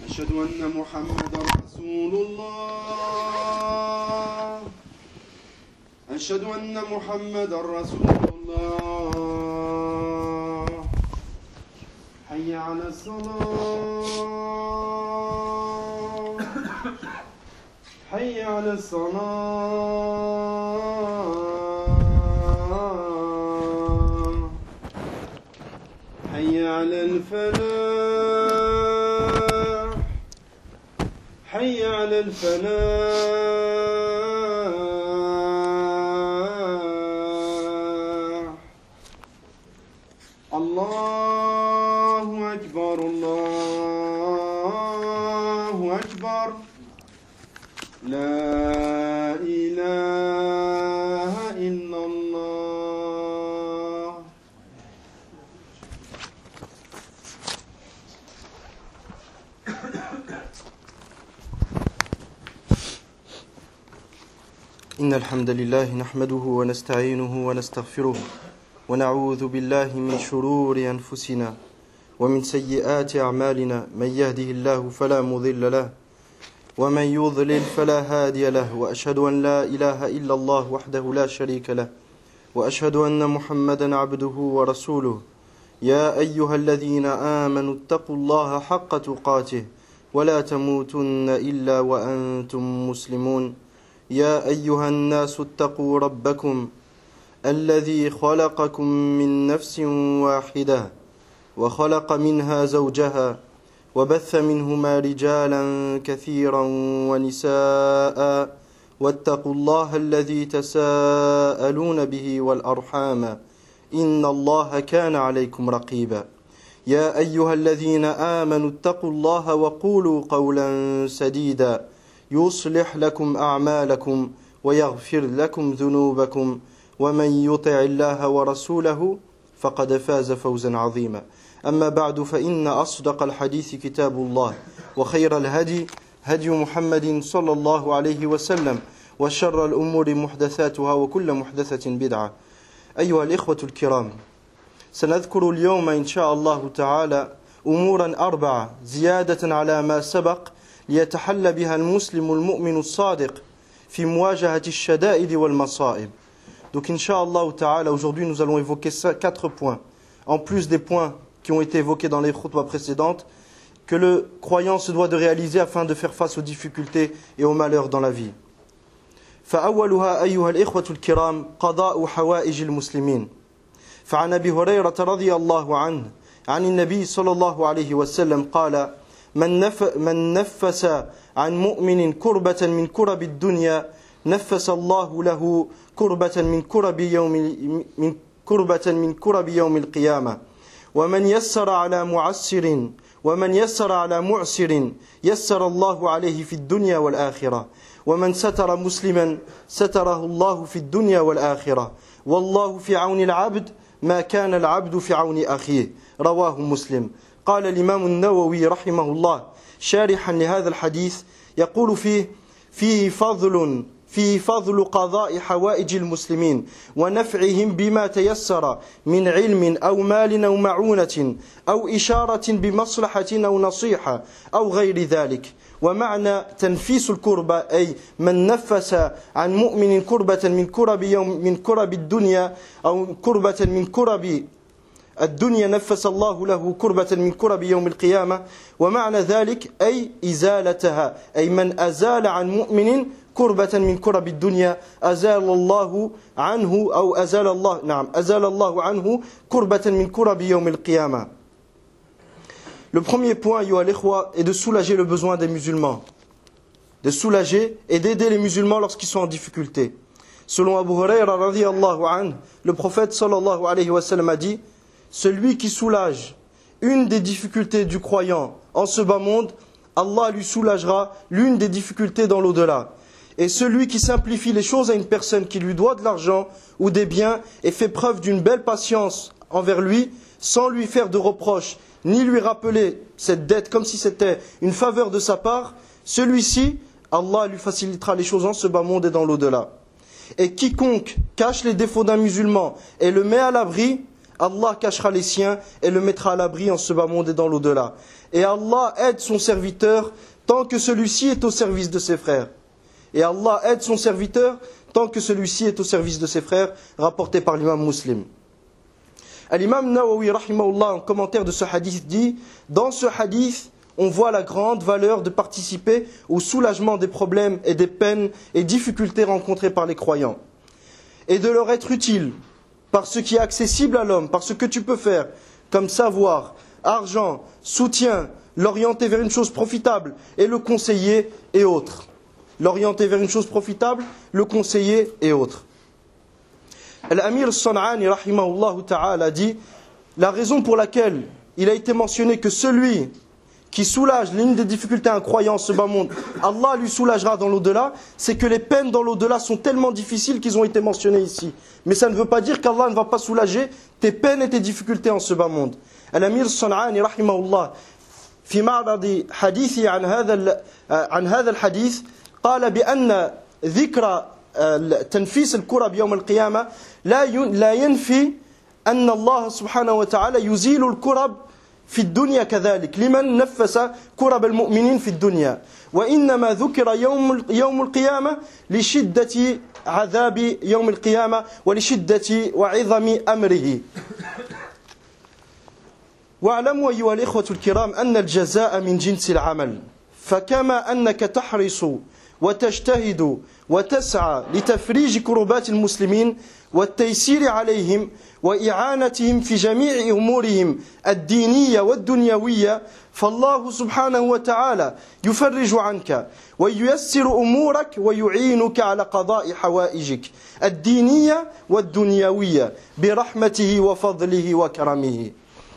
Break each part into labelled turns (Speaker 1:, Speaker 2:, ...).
Speaker 1: أشهد أن محمدا رسول الله أشهد أن محمدا رسول الله حي على الصلاة حي على الصلاة حي على الفلاح حي على الفلاح الله أكبر الله أكبر لا إله إلا الله.
Speaker 2: إن الحمد لله نحمده ونستعينه ونستغفره ونعوذ بالله من شرور أنفسنا ومن سيئات أعمالنا من يهده الله فلا مضل له ومن يضلل فلا هادي له وأشهد أن لا إله إلا الله وحده لا شريك له وأشهد أن محمدا عبده ورسوله يا أيها الذين آمنوا اتقوا الله حق تقاته ولا تموتن إلا وأنتم مسلمون يا أيها الناس اتقوا ربكم الذي خلقكم من نفس واحدة وخلق منها زوجها وبث منهما رجالا كثيرا ونساء واتقوا الله الذي تساءلون به والأرحام إن الله كان عليكم رقيبا يا أيها الذين آمنوا اتقوا الله وقولوا قولا سديدا يصلح لكم أعمالكم ويغفر لكم ذنوبكم ومن يطع الله ورسوله فقد فاز فوزا عظيما أما بعد فإن أصدق الحديث كتاب الله وخير الهدي هدي محمد صلى الله عليه وسلم وشر الأمور محدثاتها وكل محدثة بدعة. أيها الإخوة الكرام، سنذكر اليوم إن شاء الله تعالى أمورا أربعة زيادة على ما سبق ليتحلى بها المسلم المؤمن الصادق في مواجهة الشدائد والمصائب. Donc Inch'Allah Ta'ala, aujourd'hui nous allons évoquer 4 points, en plus des points qui ont été évoqués dans les khutbahs précédentes, que le croyant se doit de réaliser afin de faire face aux difficultés et aux malheurs dans la vie. فأولها أيها الإخوة الكرام قضاء حوائج المسلمين. فعن أبي هريرة رضي الله عنه عن النبي صلى الله عليه وسلم قال: من نفس عن مؤمن كربة من كرب الدنيا نفس الله له كربة من كرب يوم القيامة. ومن يسر على معسر يسر الله عليه في الدنيا والآخرة. ومن ستر مسلما ستره الله في الدنيا والآخرة. والله في عون العبد ما كان العبد في عون أخيه. رواه مسلم. قال الإمام النووي رحمه الله شارحا لهذا الحديث يقول فيه فضل قضاء حوائج المسلمين ونفعهم بما تيسر من علم أو مال أو معونة أو إشارة بمصلحة أو نصيحة أو غير ذلك. ومعنى تنفيس الكربة أي من نفس عن مؤمن كربة من كرب الدنيا أو كربة من كرب الدنيا نفس الله له كربة من كرب يوم القيامة. ومعنى ذلك أي إزالتها، أي من أزال عن مؤمن كربة من كرب الدنيا أزال الله عنه كربة من كرب يوم القيامة. Le premier point, ayyuha al-ikhwa, est de soulager le besoin des musulmans, de soulager et d'aider les musulmans lorsqu'ils sont en difficulté. Selon Abu Hurayra radiyallahu anhu, le prophète sallallahu alayhi wa sallam a dit: celui qui soulage une des difficultés du croyant en ce bas monde, Allah lui soulagera l'une des difficultés dans l'au-delà. Et celui qui simplifie les choses à une personne qui lui doit de l'argent ou des biens et fait preuve d'une belle patience envers lui, sans lui faire de reproches, ni lui rappeler cette dette comme si c'était une faveur de sa part, celui-ci, Allah lui facilitera les choses en ce bas monde et dans l'au-delà. Et quiconque cache les défauts d'un musulman et le met à l'abri, Allah cachera les siens et le mettra à l'abri en ce bas monde et dans l'au-delà. Et Allah aide son serviteur tant que celui-ci est au service de ses frères. Et Allah aide son serviteur tant que celui-ci est au service de ses frères, rapporté par l'imam Muslim. L'imam Nawawi, rahimahullah, en commentaire de ce hadith, dit, dans ce hadith, on voit la grande valeur de participer au soulagement des problèmes et des peines et difficultés rencontrées par les croyants. Et de leur être utile par ce qui est accessible à l'homme, par ce que tu peux faire, comme savoir, argent, soutien, l'orienter vers une chose profitable et le conseiller et autres. L'orienter vers une chose profitable, le conseiller et autres. L'Amir al-San'ani, rahimahullah ta'ala, dit, la raison pour laquelle il a été mentionné que celui qui soulage l'une des difficultés à un croyant en ce bas monde, Allah lui soulagera dans l'au-delà, c'est que les peines dans l'au-delà sont tellement difficiles qu'ils ont été mentionnées ici. Mais ça ne veut pas dire qu'Allah ne va pas soulager tes peines et tes difficultés en ce bas monde. Al-Amir al-San'ani, rahimahullah, في معرض حديثه عن هذا الحديث قال بأن ذكر تنفيس الكرب يوم القيامة لا ينفي أن الله سبحانه وتعالى يزيل الكرب في الدنيا كذلك لمن نفس كرب المؤمنين في الدنيا وإنما ذكر يوم القيامة لشدة عذاب يوم القيامة ولشدة وعظم أمره. واعلموا أيها الإخوة الكرام أن الجزاء من جنس العمل، فكما أنك تحرص وتجتهد وتسعى لتفريج كربات المسلمين والتيسير عليهم وإعانتهم في جميع أمورهم الدينية والدنيوية، فالله سبحانه وتعالى يفرج عنك وييسر أمورك ويعينك على قضاء حوائجك الدينية والدنيوية برحمته وفضله وكرمه.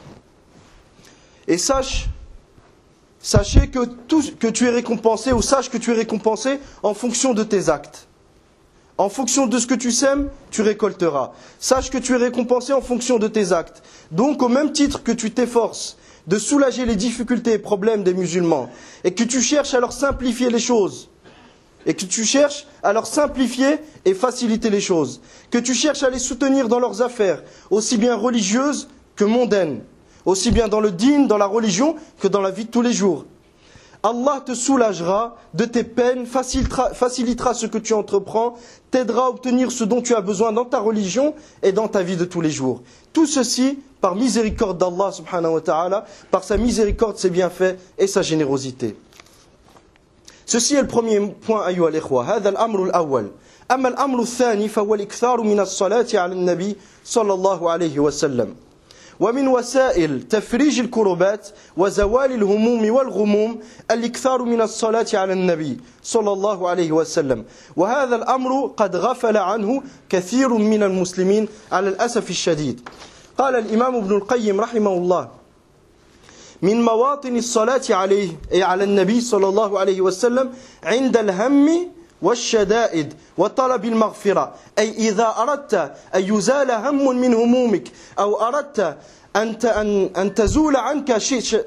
Speaker 2: Et sachez que tu es récompensé, ou sache que tu es récompensé en fonction de tes actes. En fonction de ce que tu sèmes, tu récolteras. Sache que tu es récompensé en fonction de tes actes. Donc, au même titre que tu t'efforces de soulager les difficultés et problèmes des musulmans, et que tu cherches à leur simplifier les choses, et que tu cherches à leur simplifier et faciliter les choses, que tu cherches à les soutenir dans leurs affaires, aussi bien religieuses que mondaines, aussi bien dans le dîn, dans la religion, que dans la vie de tous les jours. Allah te soulagera de tes peines, facilitera ce que tu entreprends, t'aidera à obtenir ce dont tu as besoin dans ta religion et dans ta vie de tous les jours. Tout ceci par miséricorde d'Allah subhanahu wa ta'ala, par sa miséricorde, ses bienfaits et sa générosité. Ceci est le premier point, أيها الإخوة. هذا الأمر الأول. أما الأمر الثاني فهو الإكثار من الصلاة على النبي صلى الله عليه وسلم. ومن وسائل تفريج الكربات وزوال الهموم والغموم الإكثار من الصلاة على النبي صلى الله عليه وسلم، وهذا الأمر قد غفل عنه كثير من المسلمين على الأسف الشديد. قال الإمام ابن القيم رحمه الله: من مواطن الصلاة عليه أي على النبي صلى الله عليه وسلم عند الهم والشدائد وطلب المغفرة، أي إذا أردت أن يزال هم من همومك أو أردت أن تزول عنك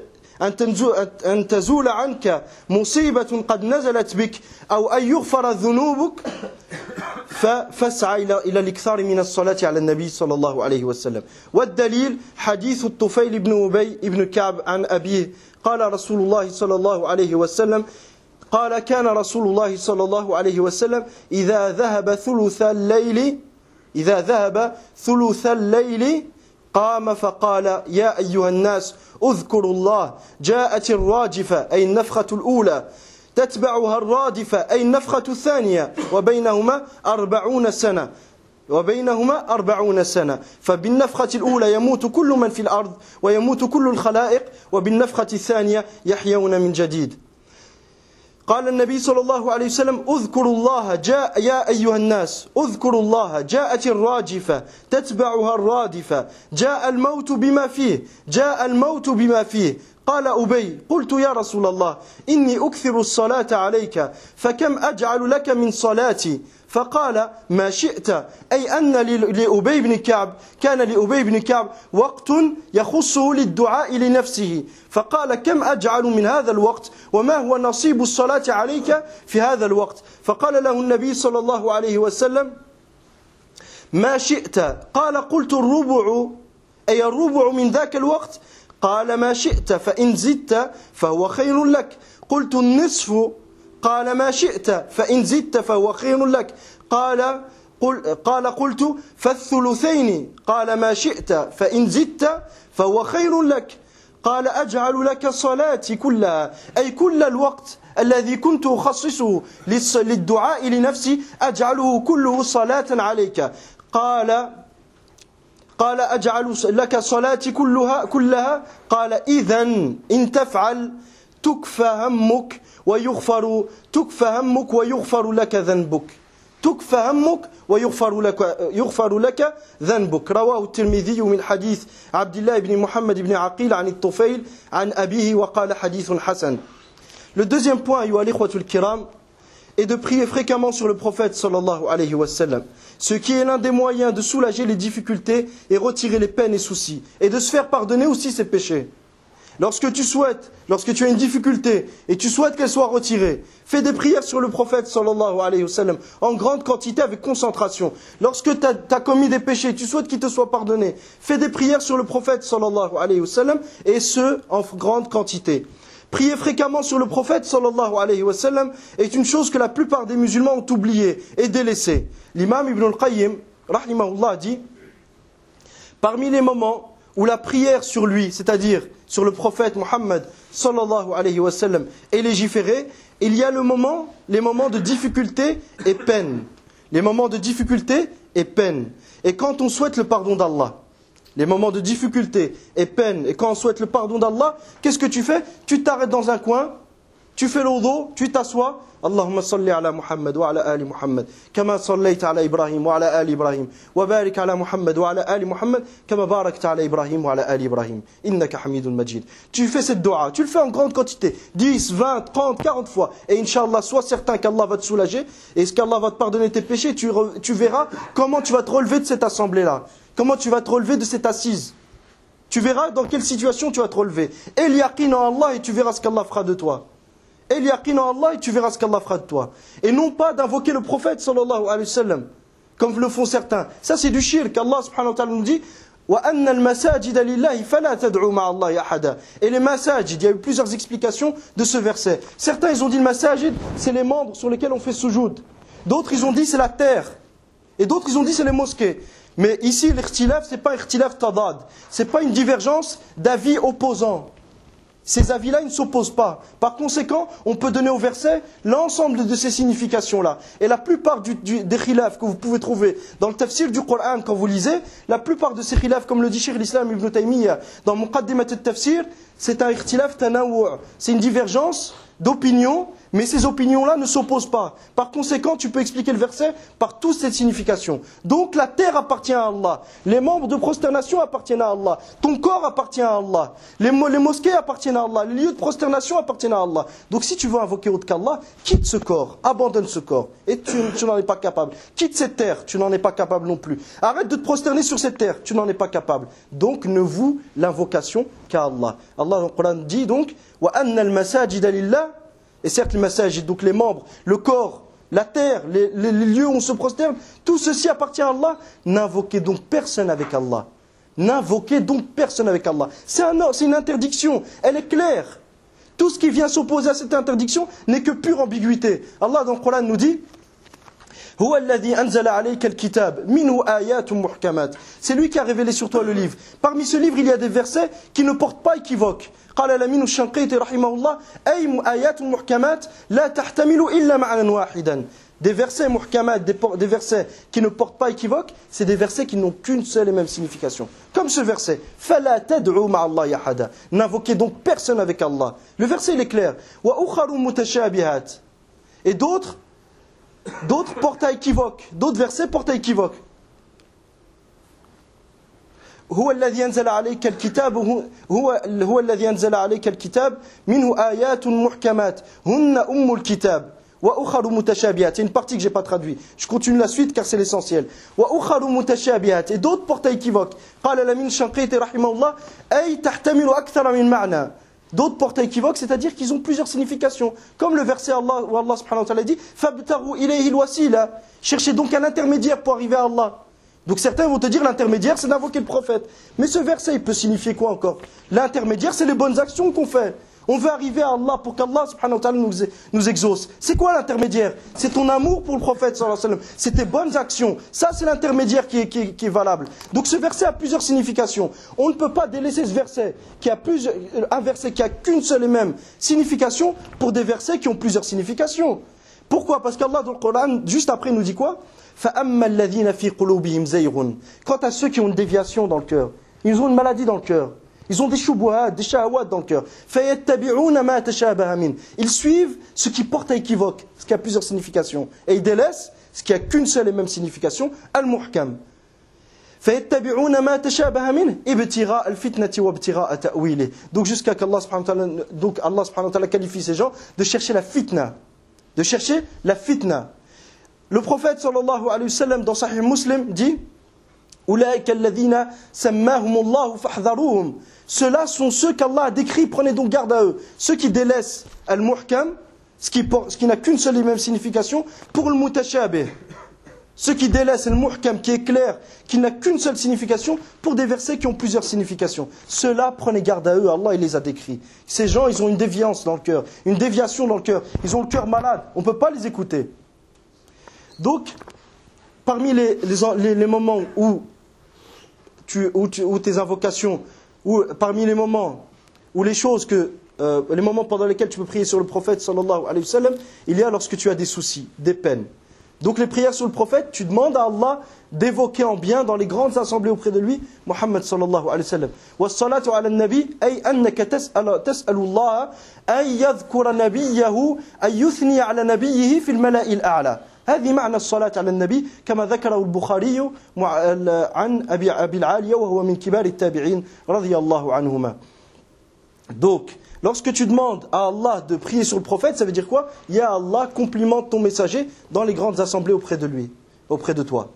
Speaker 2: أن تزول عنك مصيبة قد نزلت بك أو أن يغفر ذنوبك، فاسعى إلى الإكثار من الصلاة على النبي صلى الله عليه وسلم. والدليل حديث الطفيل بن أبي بن كعب عن أبيه قال رسول الله صلى الله عليه وسلم قال كان رسول الله صلى الله عليه وسلم إذا ذهب ثلث الليل قام فقال يا أيها الناس اذكروا الله، جاءت الراجفة أي النفخة الأولى تتبعها الرادفة أي النفخة الثانية وبينهما 40 سنة، فبالنفخة الأولى يموت كل من في الأرض ويموت كل الخلائق، وبالنفخة الثانية يحيون من جديد. قال النبي صلى الله عليه وسلم اذكروا الله يا أيها الناس اذكروا الله، جاءت الراجفة تتبعها الرادفة، جاء الموت بما فيه. قال أبي قلت يا رسول الله إني أكثر الصلاة عليك فكم أجعل لك من صلاتي؟ فقال ما شئت، أي أن لأبي بن كعب كان لأبي بن كعب وقت يخصه للدعاء لنفسه، فقال كم أجعل من هذا الوقت وما هو نصيب الصلاة عليك في هذا الوقت؟ فقال له النبي صلى الله عليه وسلم ما شئت. قال قلت الربع، أي الربع من ذاك الوقت؟ قال ما شئت فإن زدت فهو خير لك. قلت النصف. قال ما شئت فإن زدت فهو خير لك. قلت فالثلثين. قال ما شئت فإن زدت فهو خير لك. قال أجعل لك صلاتي كلها، أي كل الوقت الذي كنت أخصصه للدعاء لنفسي أجعله كله صلاة عليك. قال أجعل لك صلاتي كلها. قال إذن إن تفعل تكفى همك ويغفر لك ذنبك. تكفى همك ويغفر لك ذنبك. رواه الترمذي من حديث عبد الله بن محمد بن عقيل عن الطفيل عن أبيه وقال حديث حسن. Le deuxième point, ayyuha al-ikhwatul kiram, est de prier fréquemment sur le prophète sallallahu alayhi wa sallam, ce qui est l'un des moyens de soulager les difficultés et retirer les peines et soucis, et de se faire pardonner aussi ses péchés. Lorsque tu as une difficulté et tu souhaites qu'elle soit retirée, fais des prières sur le prophète sallallahu alayhi wa sallam en grande quantité avec concentration. Lorsque tu as commis des péchés, tu souhaites qu'il te soit pardonné, fais des prières sur le prophète sallallahu alayhi wa sallam, et ce en grande quantité. Prier fréquemment sur le prophète sallallahu alayhi wa sallam est une chose que la plupart des musulmans ont oubliée et délaissée. L'imam Ibn al-Qayyim rahimahullah dit: parmi les moments où la prière sur lui, c'est-à-dire sur le prophète Muhammad sallallahu alayhi wa sallam, est légiférée, il y a les moments de difficulté et peine. Les moments de difficulté et peine. Et quand on souhaite le pardon d'Allah, les moments de difficulté et peine, et quand on souhaite le pardon d'Allah, qu'est-ce que tu fais? Tu t'arrêtes dans un coin, tu fais le wudu, tu t'assois. Allahumma salli ala Muhammad wa ala ali Muhammad, kama sallayta ala Ibrahim wa ala ali Ibrahim, wa barik ala Muhammad wa ala ali Muhammad, kama barakta ala Ibrahim wa ala ali Ibrahim, innaka hamidun majid. Tu fais cette dua, tu le fais en grande quantité, 10, 20, 30, 40 fois, et Inch'Allah, sois certain qu'Allah va te soulager, et qu'Allah va te pardonner tes péchés, tu verras comment tu vas te relever de cette assemblée-là. Comment tu vas te relever de cette assise? Tu verras dans quelle situation tu vas te relever. Et l'yaqin en Allah, et tu verras ce qu'Allah fera de toi. Et l'yaqin en Allah, et tu verras ce qu'Allah fera de toi. Et non pas d'invoquer le prophète sallallahu alayhi wa sallam, comme le font certains. Ça c'est du shirk. Allah subhanahu wa ta'ala nous dit: وَأَنَّ الْمَسَاجِدَ لِلَّهِ فَلَا تَدْعُوا مَعَ اللَّهِ أَحَدًا. Et les masajid, il y a eu plusieurs explications de ce verset. Certains ils ont dit le masajid, c'est les membres sur lesquels on fait sujoud. D'autres ils ont dit c'est la terre. Et d'autres ils ont dit c'est les mosquées. Mais ici, l'ikhtilaf, c'est pas ikhtilaf tadad. C'est pas une divergence d'avis opposants. Ces avis-là, ils ne s'opposent pas. Par conséquent, on peut donner au verset l'ensemble de ces significations-là. Et la plupart des khilaf que vous pouvez trouver dans le tafsir du Coran quand vous lisez, la plupart de ces khilaf, comme le dit Cheikh l'Islam Ibn Taymiyyah dans Muqaddimat al-Tafsir, c'est un ikhtilaf tanawu'. C'est une divergence d'opinion, mais ces opinions-là ne s'opposent pas. Par conséquent, tu peux expliquer le verset par toutes ces significations. Donc la terre appartient à Allah, les membres de prosternation appartiennent à Allah, ton corps appartient à Allah, les mosquées appartiennent à Allah, les lieux de prosternation appartiennent à Allah. Donc si tu veux invoquer autre qu'Allah, quitte ce corps, abandonne ce corps, et tu n'en es pas capable. Quitte cette terre, tu n'en es pas capable non plus. Arrête de te prosterner sur cette terre, tu n'en es pas capable. Donc ne voue l'invocation qu'à Allah. Allah dans le Coran dit donc: وَأَنَّ الْمَسَاجِدَ لِلَّهِ. Et certes, les masajid, donc les membres, le corps, la terre, les lieux où on se prosterne, tout ceci appartient à Allah. N'invoquez donc personne avec Allah. N'invoquez donc personne avec Allah. C'est une interdiction, elle est claire. Tout ce qui vient s'opposer à cette interdiction n'est que pure ambiguïté. Allah dans le Coran nous dit: c'est lui qui a révélé sur toi le livre. Parmi ce livre, il y a des versets qui ne portent pas équivoque. Des versets muhkamat, des versets qui ne portent pas équivoque, c'est des versets qui n'ont qu'une seule et même signification. Comme ce verset: فَلَا تَدْعُوا مَعَ اللَّهِ أَحَدًا. N'invoquez donc personne avec Allah. Le verset il est clair. وَأُخَرُ مُتَشَابِهَاتٍ. Et d'autres portent à équivoque. D'autres versets portent à équivoque. هو الذي أنزل عليك الكتاب منه آيات محكمات هن أم الكتاب وأخر متشابهات. C'est une partie que j'ai pas traduit. Je continue la suite car c'est l'essentiel. وأخر متشابهات. Et d'autres portent à équivoque. قال الأمين الشنقيطي رحمه الله أي تحتمل أكثر من معنى. D'autres portent à équivoque, c'est-à-dire qu'ils ont plusieurs significations. Comme le verset où Allah subhanahu wa ta'ala dit: فَابْتَغُوا إِلَيْهِ الْوَسِيلَةَ. Cherchez donc un intermédiaire pour arriver à Allah. Donc certains vont te dire l'intermédiaire c'est d'invoquer le prophète. Mais ce verset il peut signifier quoi encore? L'intermédiaire c'est les bonnes actions qu'on fait. On veut arriver à Allah pour qu'Allah subhanahu wa ta'ala nous exauce. C'est quoi l'intermédiaire? C'est ton amour pour le prophète sallallahu alayhi wa sallam. C'est tes bonnes actions. Ça c'est l'intermédiaire qui est valable. Donc ce verset a plusieurs significations. On ne peut pas délaisser ce verset un verset qui a qu'une seule et même signification pour des versets qui ont plusieurs significations. Pourquoi? Parce qu'Allah dans le Coran, juste après, nous dit quoi? فَأَمَّا الَّذِينَ فِي قُلُوبِهِمْ زَيْغٌ. Quant à ceux qui ont une déviation dans le cœur, ils ont une maladie dans le cœur. Ils ont des shubuhat, des shahawat dans le cœur. فَيَتَّبِعُونَ مَا تَشَابَهَ مِنْهُ. Ils suivent ce qui porte à équivoque, ce qui a plusieurs significations. Et ils délaissent ce qui a qu'une seule et même signification, al-muhkam. فَيَتَّبِعُونَ مَا تَشَابَهَ مِنْهُ ابْتِغَاءَ الْفِتْنَةِ وَابْتِغَاءَ تَأْوِيلِهِ. Donc jusqu'à qu'Allah subhanahu wa ta'ala qualifie ces gens de chercher la fitna. De chercher la fitna. Le prophète sallallahu alayhi wa sallam dans Sahih Muslim dit Ulaika alladhina sammahumullahu fahdharuhum. Ceux-là sont ceux qu'Allah a décrits, prenez donc garde à eux. Ceux qui délaissent al-muhkam, ce qui n'a qu'une seule et même signification, pour le mutashabih. Ceux qui délaissent al-muhkam, qui est clair, qui n'a qu'une seule signification, pour des versets qui ont plusieurs significations. Ceux-là, prenez garde à eux, Allah il les a décrits. Ces gens, ils ont une déviance dans le cœur, une déviation dans le cœur. Ils ont le cœur malade, on ne peut pas les écouter. Donc, parmi les moments où tes invocations, parmi les moments où les moments pendant lesquels tu peux prier sur le prophète sallallahu alayhi wa sallam, il y a lorsque tu as des soucis, des peines. Donc les prières sur le prophète, tu demandes à Allah d'évoquer en bien dans les grandes assemblées auprès de lui, Muhammad sallallahu alayhi wa sallam. Wa salatu ala nabi, ay annaka tas'alu Allah, ay yadhkura nabiyahu, ay yuthni ala nabiyihi fil mala'il a'la. هذه معنى الصلاة على النبي كما ذكره البخاري عن أبي العالية وهو من كبار التابعين رضي الله عنهما. Donc, lorsque tu demandes à Allah de prier sur le prophète, ça veut dire quoi? Ya Allah, complimente ton messager dans les grandes assemblées auprès de lui, auprès de toi.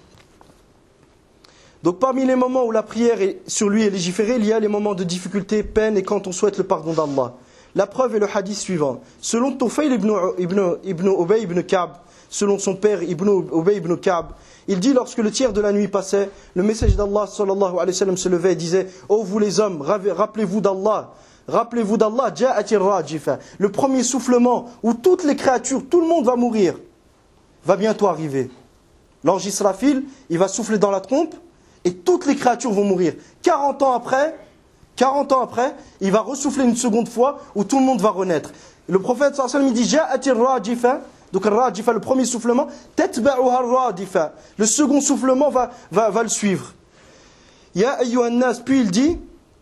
Speaker 2: Donc parmi les moments où la prière sur lui est légiférée, il y a les moments de difficulté, peine et quand on souhaite le pardon d'Allah. La preuve est le hadith suivant. Selon Tufayl ibn Ubay ibn Ka'b, selon son père Ibn Ubay ibn Ka'b, il dit lorsque le tiers de la nuit passait, le messager d'Allah sallallahu alayhi wa sallam se levait et disait ô vous les hommes, rappelez-vous d'Allah, ja'atir rajifa. Le premier soufflement où toutes les créatures, tout le monde va mourir, va bientôt arriver. L'ange Israfil, il va souffler dans la trompe et toutes les créatures vont mourir. 40 ans après, il va ressouffler une seconde fois où tout le monde va renaître. Le prophète sallallahu alayhi wa sallam il dit ja'atir rajifa. Donc al-radifa, le premier soufflement, tatba'uha al-radifa. Le second soufflement va le suivre. Ya ayyuhan nas, puis il dit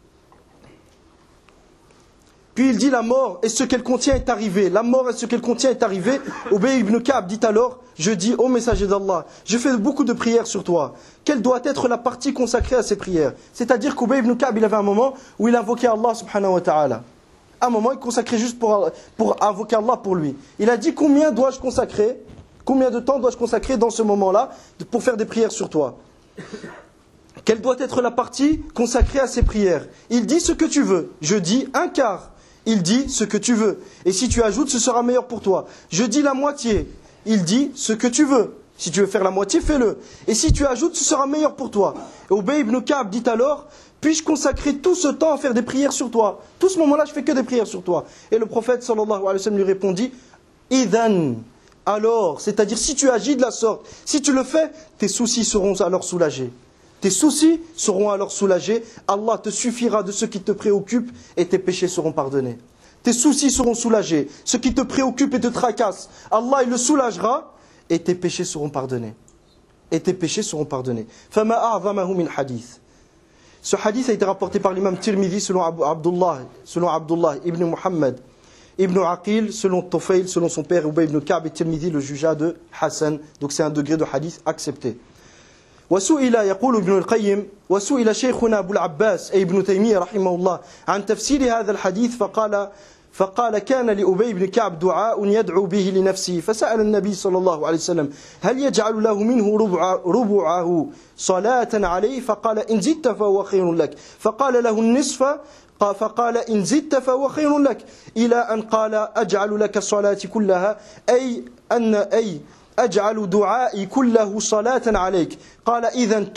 Speaker 2: la mort et ce qu'elle contient est arrivé. La mort et ce qu'elle contient est arrivé. Ubay ibn Ka'b dit alors, je dis ô messager d'Allah, je fais beaucoup de prières sur toi. Quelle doit être la partie consacrée à ces prières? C'est-à-dire qu'Ubay ibn Ka'b, il avait un moment où il invoquait Allah subhanahu wa ta'ala. Un moment, il consacrait juste pour invoquer Allah pour lui. Il a dit combien de temps dois-je consacrer dans ce moment-là pour faire des prières sur toi? Quelle doit être la partie consacrée à ces prières? Il dit ce que tu veux. Je dis un quart. Il dit ce que tu veux. Et si tu ajoutes, ce sera meilleur pour toi. Je dis la moitié. Il dit ce que tu veux. Si tu veux faire la moitié, fais-le. Et si tu ajoutes, ce sera meilleur pour toi. Et Ubay ibn Ka'b dit alors, puis-je consacrer tout ce temps à faire des prières sur toi? Tout ce moment-là, je fais que des prières sur toi. Et le prophète sallallahu alayhi wa sallam lui répondit, Idhan, alors, c'est-à-dire si tu agis de la sorte, si tu le fais, tes soucis seront alors soulagés. Tes soucis seront alors soulagés. Allah te suffira de ce qui te préoccupe et tes péchés seront pardonnés. Tes soucis seront soulagés. Ce qui te préoccupe et te tracasse, Allah il le soulagera et tes péchés seront pardonnés. Et tes péchés seront pardonnés. Fama a'zamahu min hadith. Ce hadith a été rapporté par l'imam Tirmidhi selon Abdullah ibn Muhammad ibn Aqil, selon Tufayl, selon son père Ubay ibn Ka'b, et Tirmidhi le jugea de Hassan. Donc c'est un degré de hadith accepté. وسئل يقول ابن القيم وسئل شيخنا أبو العباس أي ابن تيمية رحمه الله عن تفسير هذا الحديث فقال كان لأبي بن كعب دعاء يدعو به لنفسه فسأل النبي صلى الله عليه وسلم هل يجعل له منه ربعه صلاة عليه فقال إن زدت فهو خير لك فقال له النصف فقال إن زدت فهو خير لك إلى أن قال أجعل لك الصلاة كلها أي أجعل دعائي كله صلاة عليك قال إذن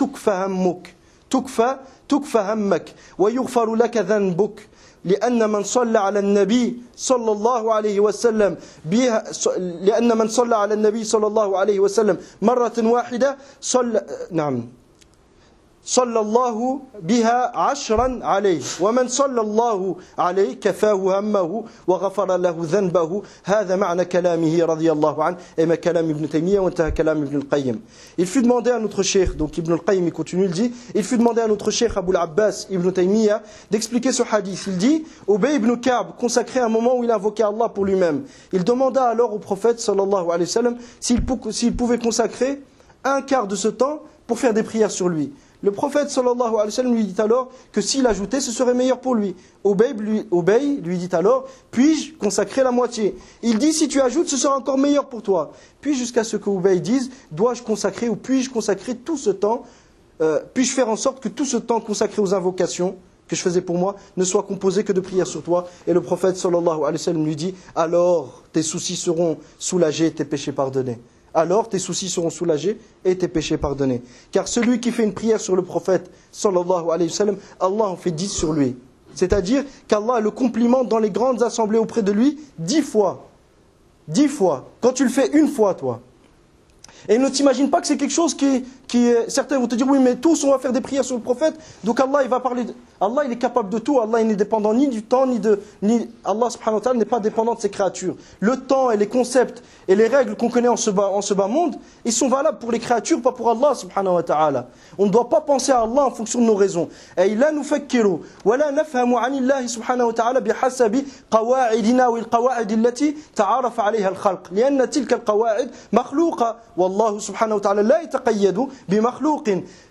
Speaker 2: تكفى همك ويغفر لك ذنبك لأن من صلى على النبي صلى الله عليه وسلم مرة واحدة صلى الله بها 10 عليه ومن صلى الله عليه كفاه همه وغفر له ذنبه. هذا معنى كلامه رضي الله عنه et ma كلام ابن تيمية وانتهى كلام ابن القيم. Il fut demandé à notre cheikh, donc Ibn al-Qayyim il continue, il dit, il fut demandé à notre cheikh Abu al-Abbas Ibn Taymiyyah d'expliquer ce hadith. Il dit, Ubay ibn Ka'b consacrait un moment où il invoquait Allah pour lui-même. Il demanda alors au prophète sallallahu alayhi wa sallam s'il pouvait consacrer un quart de ce temps pour faire des prières sur lui. Le prophète sallallahu alayhi wa sallam lui dit alors que s'il ajoutait, ce serait meilleur pour lui. Ubay lui dit alors, puis-je consacrer la moitié? Il dit, si tu ajoutes, ce sera encore meilleur pour toi. Puis jusqu'à ce que Ubay dise, dois-je consacrer ou puis-je consacrer tout ce temps, puis-je faire en sorte que tout ce temps consacré aux invocations que je faisais pour moi ne soit composé que de prières sur toi? Et le prophète sallallahu alayhi wa sallam lui dit, alors tes soucis seront soulagés, tes péchés pardonnés. Alors tes soucis seront soulagés et tes péchés pardonnés. Car celui qui fait une prière sur le prophète sallallahu alayhi wa sallam, Allah en fait 10 sur lui. C'est-à-dire qu'Allah le complimente dans les grandes assemblées auprès de lui 10 fois. 10 fois. Quand tu le fais une fois, toi. Et ne t'imagine pas que c'est quelque chose certains vont te dire, oui, mais tous on va faire des prières sur le prophète. Donc Allah, il va parler. Allah, il est capable de tout. Allah, il n'est dépendant ni du temps, Allah subhanahu wa ta'ala n'est pas dépendant de ses créatures. Le temps et les concepts et les règles qu'on connaît en ce bas monde, ils sont valables pour les créatures, pas pour Allah subhanahu wa ta'ala. On ne doit pas penser à Allah en fonction de nos raisons. Et la nufakkiru wa la nafhamu anillahi subhanahu wa ta'ala bihasabi qawa'idina wal qawa'id allati ta'arafa 'alayha al-khalq. Lianna tilka al-qawa'id makhluqa والله سبحانه وتعالى لا يتقيد بمخلوق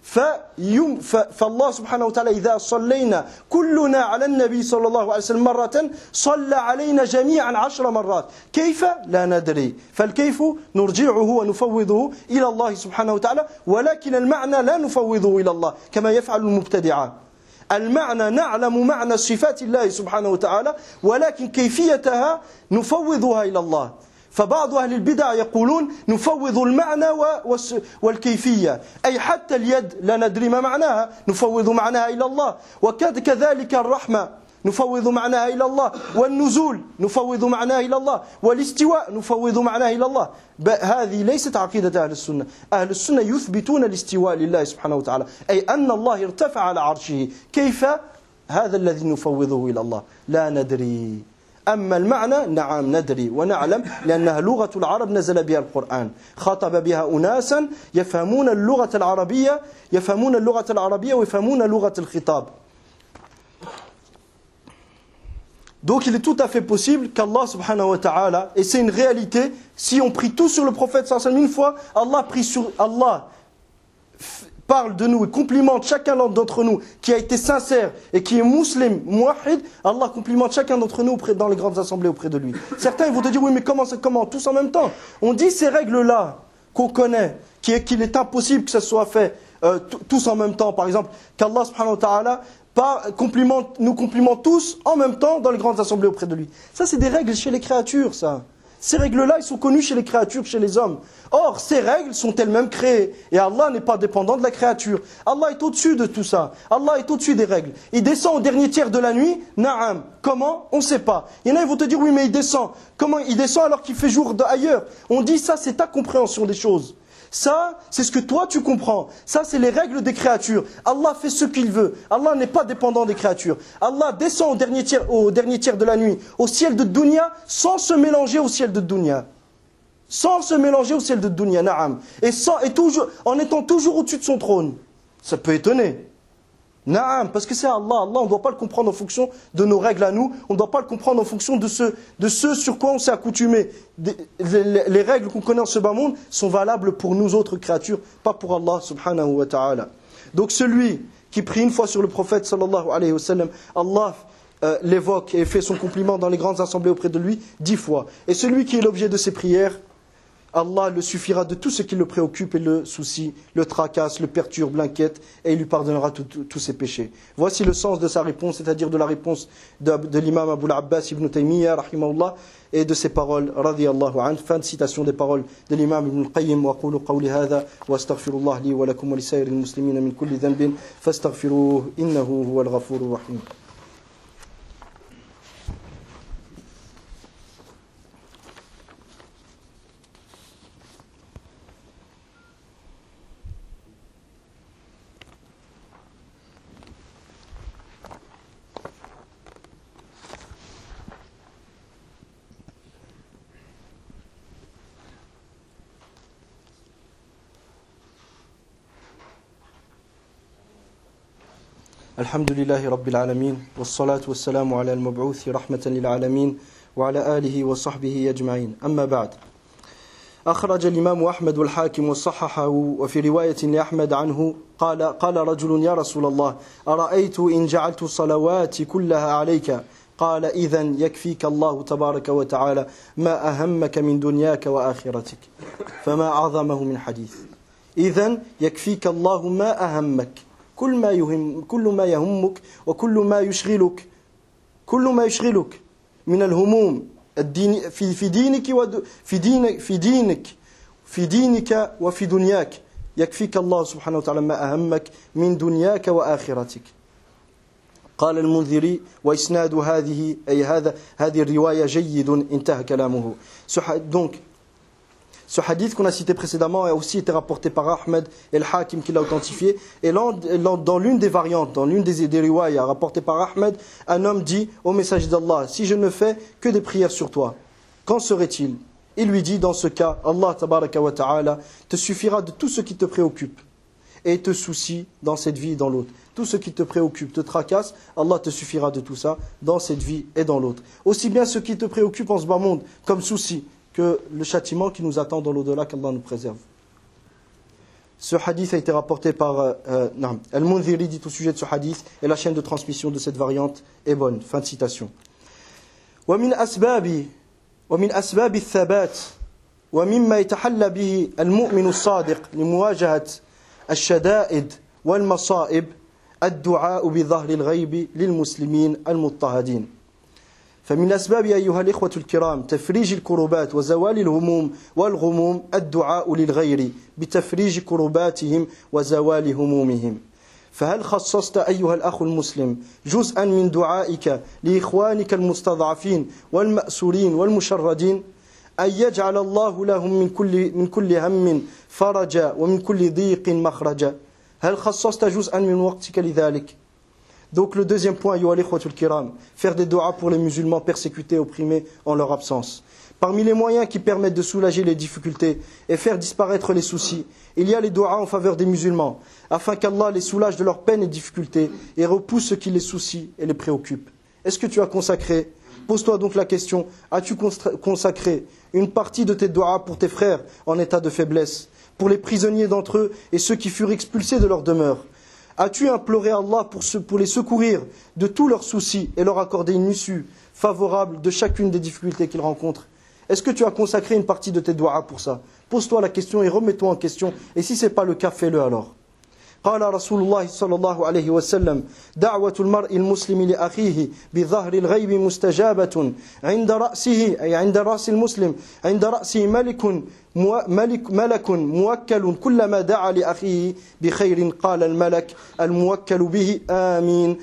Speaker 2: فالله سبحانه وتعالى إذا صلينا كلنا على النبي صلى الله عليه وسلم مرة صلى علينا جميعا 10 مرات. كيف؟ لا ندري. فالكيف نرجعه ونفوضه إلى الله سبحانه وتعالى ولكن المعنى لا نفوضه إلى الله كما يفعل المبتدعة. المعنى نعلم معنى صفات الله سبحانه وتعالى ولكن كيفيتها نفوضها إلى الله. فبعض أهل البدع يقولون نفوض المعنى والكيفية أي حتى اليد لا ندري ما معناها نفوض معناها إلى الله وكذلك الرحمة نفوض معناها إلى الله والنزول نفوض معناها إلى الله والاستواء نفوض معناها إلى الله. هذه ليست عقيدة أهل السنة. أهل السنة يثبتون الاستواء لله سبحانه وتعالى أي أن الله ارتفع على عرشه. كيف؟ هذا الذي نفوضه إلى الله لا ندري. أما المعنى نعم ندري ونعلم لأنها لغة العرب نزل بها القرآن خاطب بها أناسا يفهمون اللغة العربية ويفهمون لغة الخطاب. Donc il est tout à fait possible qu'Allah subhanahu wa ta'ala, et c'est une réalité, si on prie tous sur le prophète sallallahu alayhi wa sallam une fois, Allah parle de nous et complimente chacun d'entre nous qui a été sincère et qui est musulman, muwahhid, Allah complimente chacun d'entre nous dans les grandes assemblées auprès de lui. Certains vont te dire, oui mais comment tous en même temps? On dit ces règles-là qu'on connaît, qu'il est impossible que ça soit fait tous en même temps. Par exemple, qu'Allah subhanahu wa ta'ala nous complimente tous en même temps dans les grandes assemblées auprès de lui. Ça c'est des règles chez les créatures, ça. Ces règles-là, ils sont connues chez les créatures, chez les hommes. Or, ces règles sont elles-mêmes créées. Et Allah n'est pas dépendant de la créature. Allah est au-dessus de tout ça. Allah est au-dessus des règles. Il descend au dernier tiers de la nuit. Na'am. Comment? On ne sait pas. Il y en a, ils vont te dire, oui, mais il descend. Comment? Il descend alors qu'il fait jour ailleurs. On dit, ça, c'est ta compréhension des choses. Ça, c'est ce que toi tu comprends. Ça, c'est les règles des créatures. Allah fait ce qu'il veut. Allah n'est pas dépendant des créatures. Allah descend au dernier tiers de la nuit, au ciel de Dunya, sans se mélanger au ciel de Dunya. Sans se mélanger au ciel de Dunya, na'am. En étant toujours au-dessus de son trône. Ça peut étonner. Na'am, parce que c'est Allah. Allah, on ne doit pas le comprendre en fonction de nos règles à nous. On ne doit pas le comprendre en fonction de ce sur quoi on s'est accoutumé. Les règles qu'on connaît en ce bas monde sont valables pour nous autres créatures, pas pour Allah subhanahu wa ta'ala. Donc celui qui prie une fois sur le prophète sallallahu alayhi wa sallam, Allah l'évoque et fait son compliment dans les grandes assemblées auprès de lui 10 fois. Et celui qui est l'objet de ses prières, Allah le suffira de tout ce qui le préoccupe et le soucie, le tracasse, le perturbe, l'inquiète, et il lui pardonnera tous ses péchés. Voici le sens de sa réponse, c'est-à-dire de la réponse de l'imam Abu al-Abbas ibn Taymiyyah, rahimahullah, et de ses paroles, radiyallahu anhu. Fin de citation des paroles de l'imam Ibn al-Qayyim. Wa qulu qawli hadha, wa astaghfirullah li wa lakum wa li sayril muslimina min kulli dhanbin, fastaghfiruhu, innahu huwal ghafurur rahim. الحمد لله رب العالمين والصلاة والسلام على المبعوث رحمة للعالمين وعلى آله وصحبه أجمعين أما بعد أخرج الإمام أحمد والحاكم وصححه وفي رواية لأحمد عنه قال رجل يا رسول الله أرأيت إن جعلت صلواتي كلها عليك قال إذن يكفيك الله تبارك وتعالى ما أهمك من دنياك وآخرتك فما أعظمه من حديث إذن يكفيك الله ما أهمك كل ما يهمك وكل ما يشغلك من الهموم الدين في دينك وفي دنياك يكفيك الله سبحانه وتعالى ما أهمك من دنياك وآخرتك. قال المنذري وإسناد هذه الرواية جيد انتهى كلامه. Donc ce hadith qu'on a cité précédemment a aussi été rapporté par Ahmed et le Hakim qui l'a authentifié. Et dans l'une des variantes, dans l'une des riwayas rapportées par Ahmed, un homme dit au messager d'Allah, si je ne fais que des prières sur toi, qu'en serait-il? Il lui dit, dans ce cas, Allah tabaraka wa ta'ala te suffira de tout ce qui te préoccupe et te soucie dans cette vie et dans l'autre. Tout ce qui te préoccupe, te tracasse, Allah te suffira de tout ça dans cette vie et dans l'autre. Aussi bien ce qui te préoccupe en ce bas monde comme souci, que le châtiment qui nous attend dans l'au-delà, qu'Allah nous préserve. Ce hadith a été rapporté par Al-Mundhiri, dit au sujet de ce hadith, et la chaîne de transmission de cette variante est bonne. Fin de citation. ومن أسباب الثبات ومما يتحلى به المؤمن الصادق لمواجهة الشدائد والمصائب الدعاء بظهر الغيب للمسلمين المضطهدين. فمن الأسباب أيها الإخوة الكرام تفريج الكربات وزوال الهموم والغموم الدعاء للغير بتفريج كرباتهم وزوال همومهم. فهل خصصت أيها الأخ المسلم جزءا من دعائك لإخوانك المستضعفين والمأسورين والمشردين أن يجعل الله لهم من كل هم فرجا ومن كل ضيق مخرجا؟ هل خصصت جزءا من وقتك لذلك؟ Donc le deuxième point, ayyuha al-ikhwatul kiram, faire des du'as pour les musulmans persécutés, opprimés en leur absence. Parmi les moyens qui permettent de soulager les difficultés et faire disparaître les soucis, il y a les du'as en faveur des musulmans, afin qu'Allah les soulage de leurs peines et difficultés et repousse ce qui les soucie et les préoccupe. Est-ce que tu as consacré, pose-toi donc la question, as-tu consacré une partie de tes du'as pour tes frères en état de faiblesse, pour les prisonniers d'entre eux et ceux qui furent expulsés de leur demeure? As-tu imploré Allah pour les secourir de tous leurs soucis et leur accorder une issue favorable de chacune des difficultés qu'ils rencontrent? Est-ce que tu as consacré une partie de tes du'as pour ça? Pose-toi la question et remets-toi en question. Et si ce n'est pas le cas, fais-le alors. قال رسول الله صلى الله عليه وسلم دعوة المرء المسلم لأخيه بظهر الغيب مستجابة عند رأسه أي عند رأس المسلم عند رأسه ملك موكل كلما دعا لأخيه بخير قال الملك الموكل به آمين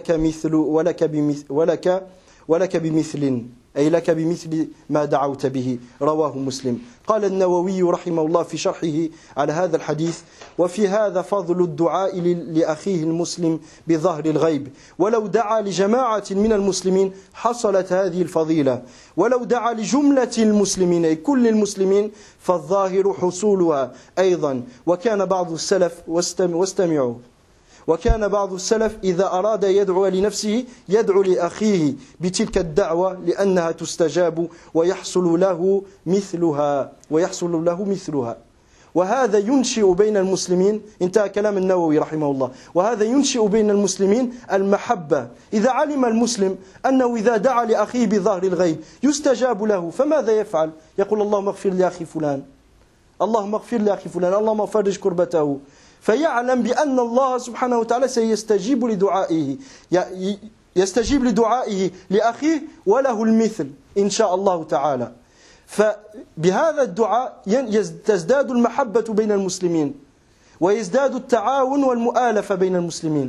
Speaker 2: ولك بمثل أي لك بمثل ما دعوت به رواه مسلم. قال النووي رحمه الله في شرحه على هذا الحديث وفي هذا فضل الدعاء لأخيه المسلم بظهر الغيب ولو دعا لجماعة من المسلمين حصلت هذه الفضيلة ولو دعا لجملة المسلمين أي كل المسلمين فالظاهر حصولها أيضا. وكان بعض السلف واستمعوا وكان بعض السلف إذا أراد يدعو لنفسه يدعو لأخيه بتلك الدعوة لأنها تستجاب ويحصل له مثلها وهذا ينشئ بين المسلمين انتهى كلام النووي رحمه الله وهذا ينشئ بين المسلمين المحبة إذا علم المسلم أنه إذا دعا لأخيه بظهر الغيب يستجاب له فماذا يفعل يقول اللهم اغفر لأخي فلان اللهم اغفر لأخي فلان اللهم فرج كربته فيعلم بأن الله سبحانه وتعالى سيستجيب لدعائه يستجيب لدعائه لأخيه وله المثل إن شاء الله تعالى فبهذا الدعاء تزداد المحبة بين المسلمين ويزداد التعاون والمؤالفة بين المسلمين.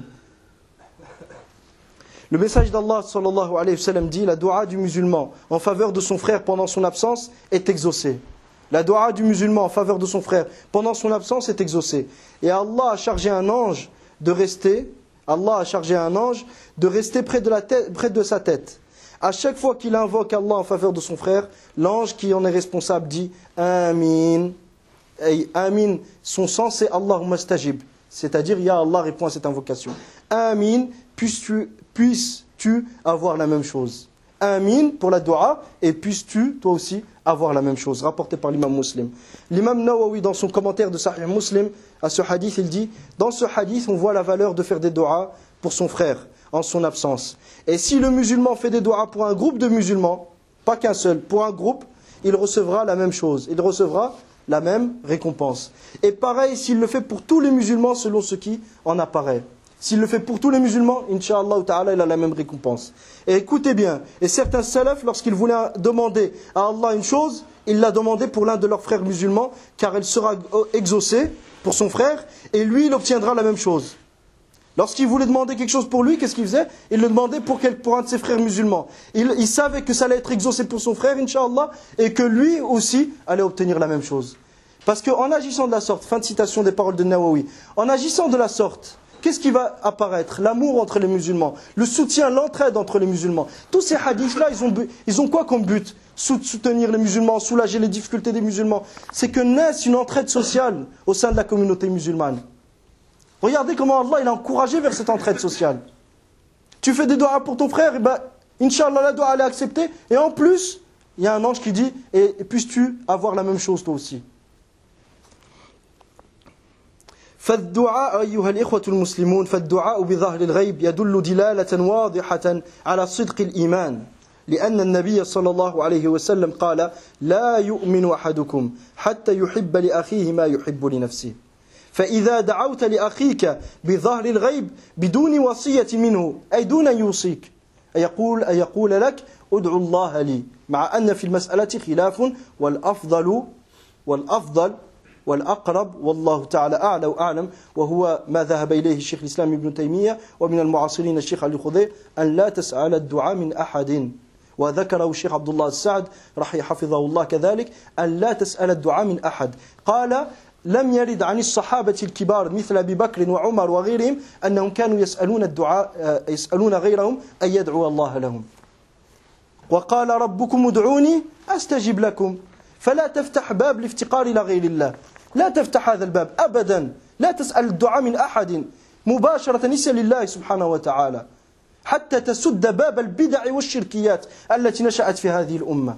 Speaker 2: Le message d'Allah sallallahu alayhi wa sallam dit la dua du musulman en faveur de son frère pendant son absence est exaucée. La dua du musulman en faveur de son frère pendant son absence est exaucée. Et Allah a chargé un ange de rester près de sa tête. À chaque fois qu'il invoque Allah en faveur de son frère, l'ange qui en est responsable dit Amin. Et Amin, son sens c'est Allahumma stajib. C'est-à-dire, Ya Allah répond à cette invocation. Amin, puisses-tu avoir la même chose. Amin pour la dua et puisses-tu toi aussi avoir la même chose. Rapporté par l'imam Muslim. L'imam Nawawi dans son commentaire de Sahih Muslim à ce hadith, il dit dans ce hadith on voit la valeur de faire des duas pour son frère en son absence. Et si le musulman fait des duas pour un groupe de musulmans, pas qu'un seul, pour un groupe, il recevra la même chose, il recevra la même récompense. Et pareil, s'il le fait pour tous les musulmans selon ce qui en apparaît. S'il le fait pour tous les musulmans, Inch'Allah ta'ala, il a la même récompense. Et écoutez bien, et certains salafs, lorsqu'ils voulaient demander à Allah une chose, il l'a demandé pour l'un de leurs frères musulmans, car elle sera exaucée pour son frère, et lui, il obtiendra la même chose. Lorsqu'il voulait demander quelque chose pour lui, qu'est-ce qu'il faisait? Il le demandait pour un de ses frères musulmans. Il savait que ça allait être exaucé pour son frère, Inch'Allah, et que lui aussi allait obtenir la même chose. Parce qu'en agissant de la sorte, fin de citation des paroles de Nawawi, en agissant de la sorte, qu'est-ce qui va apparaître? L'amour entre les musulmans, le soutien, l'entraide entre les musulmans. Tous ces hadiths-là, ils ont quoi comme but? Soutenir les musulmans, soulager les difficultés des musulmans. C'est que naisse une entraide sociale au sein de la communauté musulmane. Regardez comment Allah il a encouragé vers cette entraide sociale. Tu fais des doigts pour ton frère, et ben, Inch'Allah, la doigt elle est acceptée. Et en plus, il y a un ange qui dit, et puisses-tu avoir la même chose toi aussi. فالدعاء أيها الإخوة المسلمون فالدعاء بظهر الغيب يدل دلالة واضحة على صدق الإيمان لأن النبي صلى الله عليه وسلم قال لا يؤمن أحدكم حتى يحب لأخيه ما يحب لنفسه فإذا دعوت لأخيك بظهر الغيب بدون وصية منه أي دون أن يوصيك أي يقول لك ادعو الله لي مع أن في المسألة خلاف والأفضل والأقرب والله تعالى أعلى وأعلم وهو ما ذهب إليه الشيخ الإسلام ابن تيمية ومن المعاصرين الشيخ علي الخضير أن لا تسأل الدعاء من أحد وذكره الشيخ عبد الله السعد حفظه الله كذلك أن لا تسأل الدعاء من أحد قال لم يرد عن الصحابة الكبار مثل أبي بكر وعمر وغيرهم أنهم كانوا يسألون غيرهم أن يدعو الله لهم وقال ربكم ادعوني أستجب لكم فلا تفتح باب الافتقار إلى غير الله لا تفتح هذا الباب أبدا لا تسأل الدعاء من أحد مباشرة اسأل الله سبحانه وتعالى حتى تسد باب البدع والشركيات التي نشأت في هذه الأمة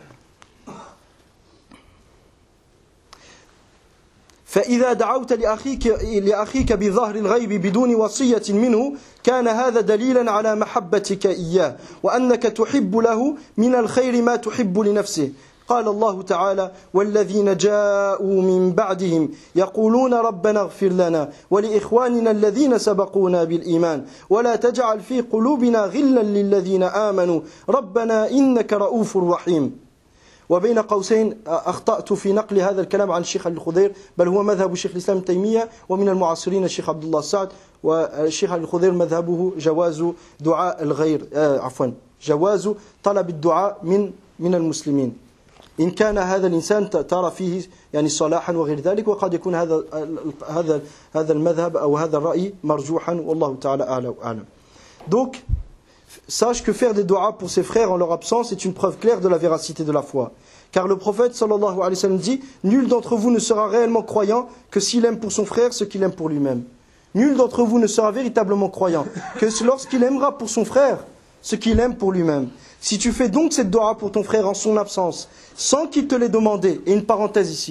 Speaker 2: فإذا دعوت لأخيك بظهر الغيب بدون وصية منه كان هذا دليلا على محبتك إياه وأنك تحب له من الخير ما تحب لنفسه قال الله تعالى والذين جاءوا من بعدهم يقولون ربنا اغفر لنا ولإخواننا الذين سبقونا بالإيمان ولا تجعل في قلوبنا غلا للذين آمنوا ربنا إنك رؤوف رحيم وبين قوسين أخطأت في نقل هذا الكلام عن الشيخ الخضير بل هو مذهب الشيخ الإسلام تيمية ومن المعاصرين الشيخ عبد الله السعد والشيخ الخضير مذهبه جواز دعاء الغير جواز طلب الدعاء من المسلمين إن كان هذا الإنسان ترى فيه يعني صلاحا وغير ذلك وقد يكون هذا المذهب أو هذا الرأي مرجوحا والله تعالى أعلى وأعلم. Donc sache que faire des du'as pour ses frères en leur absence est une preuve claire de la véracité de la foi. Car le prophète sallallahu alayhi wa sallam dit nul d'entre vous ne sera réellement croyant que s'il aime pour son frère ce qu'il aime pour lui-même. Nul d'entre vous ne sera véritablement croyant que lorsqu'il aimera pour son frère ce qu'il aime pour lui-même. Si tu fais donc cette dua pour ton frère en son absence, sans qu'il te l'ait demandé, et une parenthèse ici,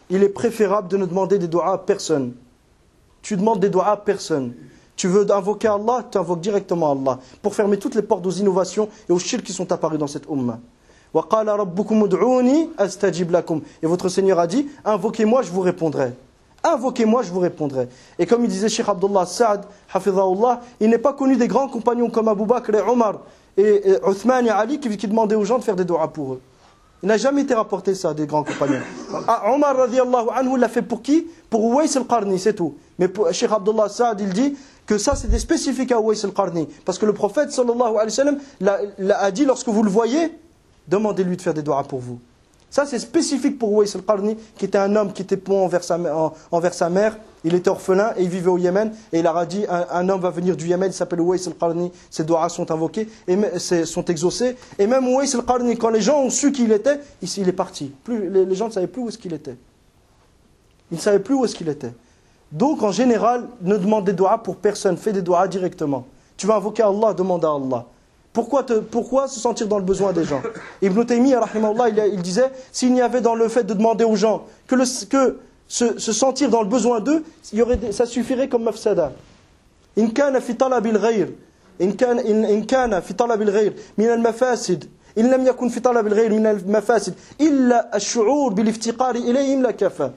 Speaker 2: il est préférable de ne demander des doigts à personne. Tu demandes des doigts à personne. Tu veux invoquer Allah, tu invoques directement Allah. Pour fermer toutes les portes aux innovations et aux shirks qui sont apparus dans cette ummah. وَقَالَ رَبُّكُمُ ادْعُونِي أَسْتَجِبْ لَكُمْ. Et votre Seigneur a dit, invoquez-moi, je vous répondrai. Invoquez-moi, je vous répondrai. Et comme il disait Cheikh Abdullah Sa'ad, hafidhahullah, il n'est pas connu des grands compagnons comme Abu Bakr et Omar et Uthman et Ali qui demandaient aux gens de faire des doigts pour eux. Il n'a jamais été rapporté ça des grands compagnons. Omar radiyallahu anhu l'a fait pour qui? Pour Uwais al-Qarni, c'est tout. Mais Cheikh Abdullah Sa'ad, il dit que ça c'était spécifique à Uwais al-Qarni. Parce que le prophète sallallahu alayhi wa sallam a dit, lorsque vous le voyez, demandez-lui de faire des doigts pour vous. Ça c'est spécifique pour Uwais al-Qarni, qui était un homme qui était pont envers sa mère. Il était orphelin et il vivait au Yémen. Et il a dit, un homme va venir du Yémen, il s'appelle Uwais al-Qarni. Ses doigts sont invoqués, sont exaucés. Et même Uwais al-Qarni, quand les gens ont su qui il était, il est parti. Les gens ne savaient plus où est-ce qu'il était. Ils ne savaient plus où est-ce qu'il était. Donc en général, ne demande des doigts pour personne. Fais des doigts directement. Tu vas invoquer Allah, demande à Allah. Pourquoi se sentir dans le besoin des gens? Ibn Taymiyyah, rahimahullah, il disait, s'il n'y avait dans le fait de demander aux gens que se sentir dans le besoin d'eux, ça suffirait comme mafsada. In kana fi talab al-ghayr, in kana fi talab al-ghayr min al-mafasid, in lam yakun fi talab al-ghayr min al-mafasid illa ash-shu'ur bil-iftiqar ilayhim la kafa.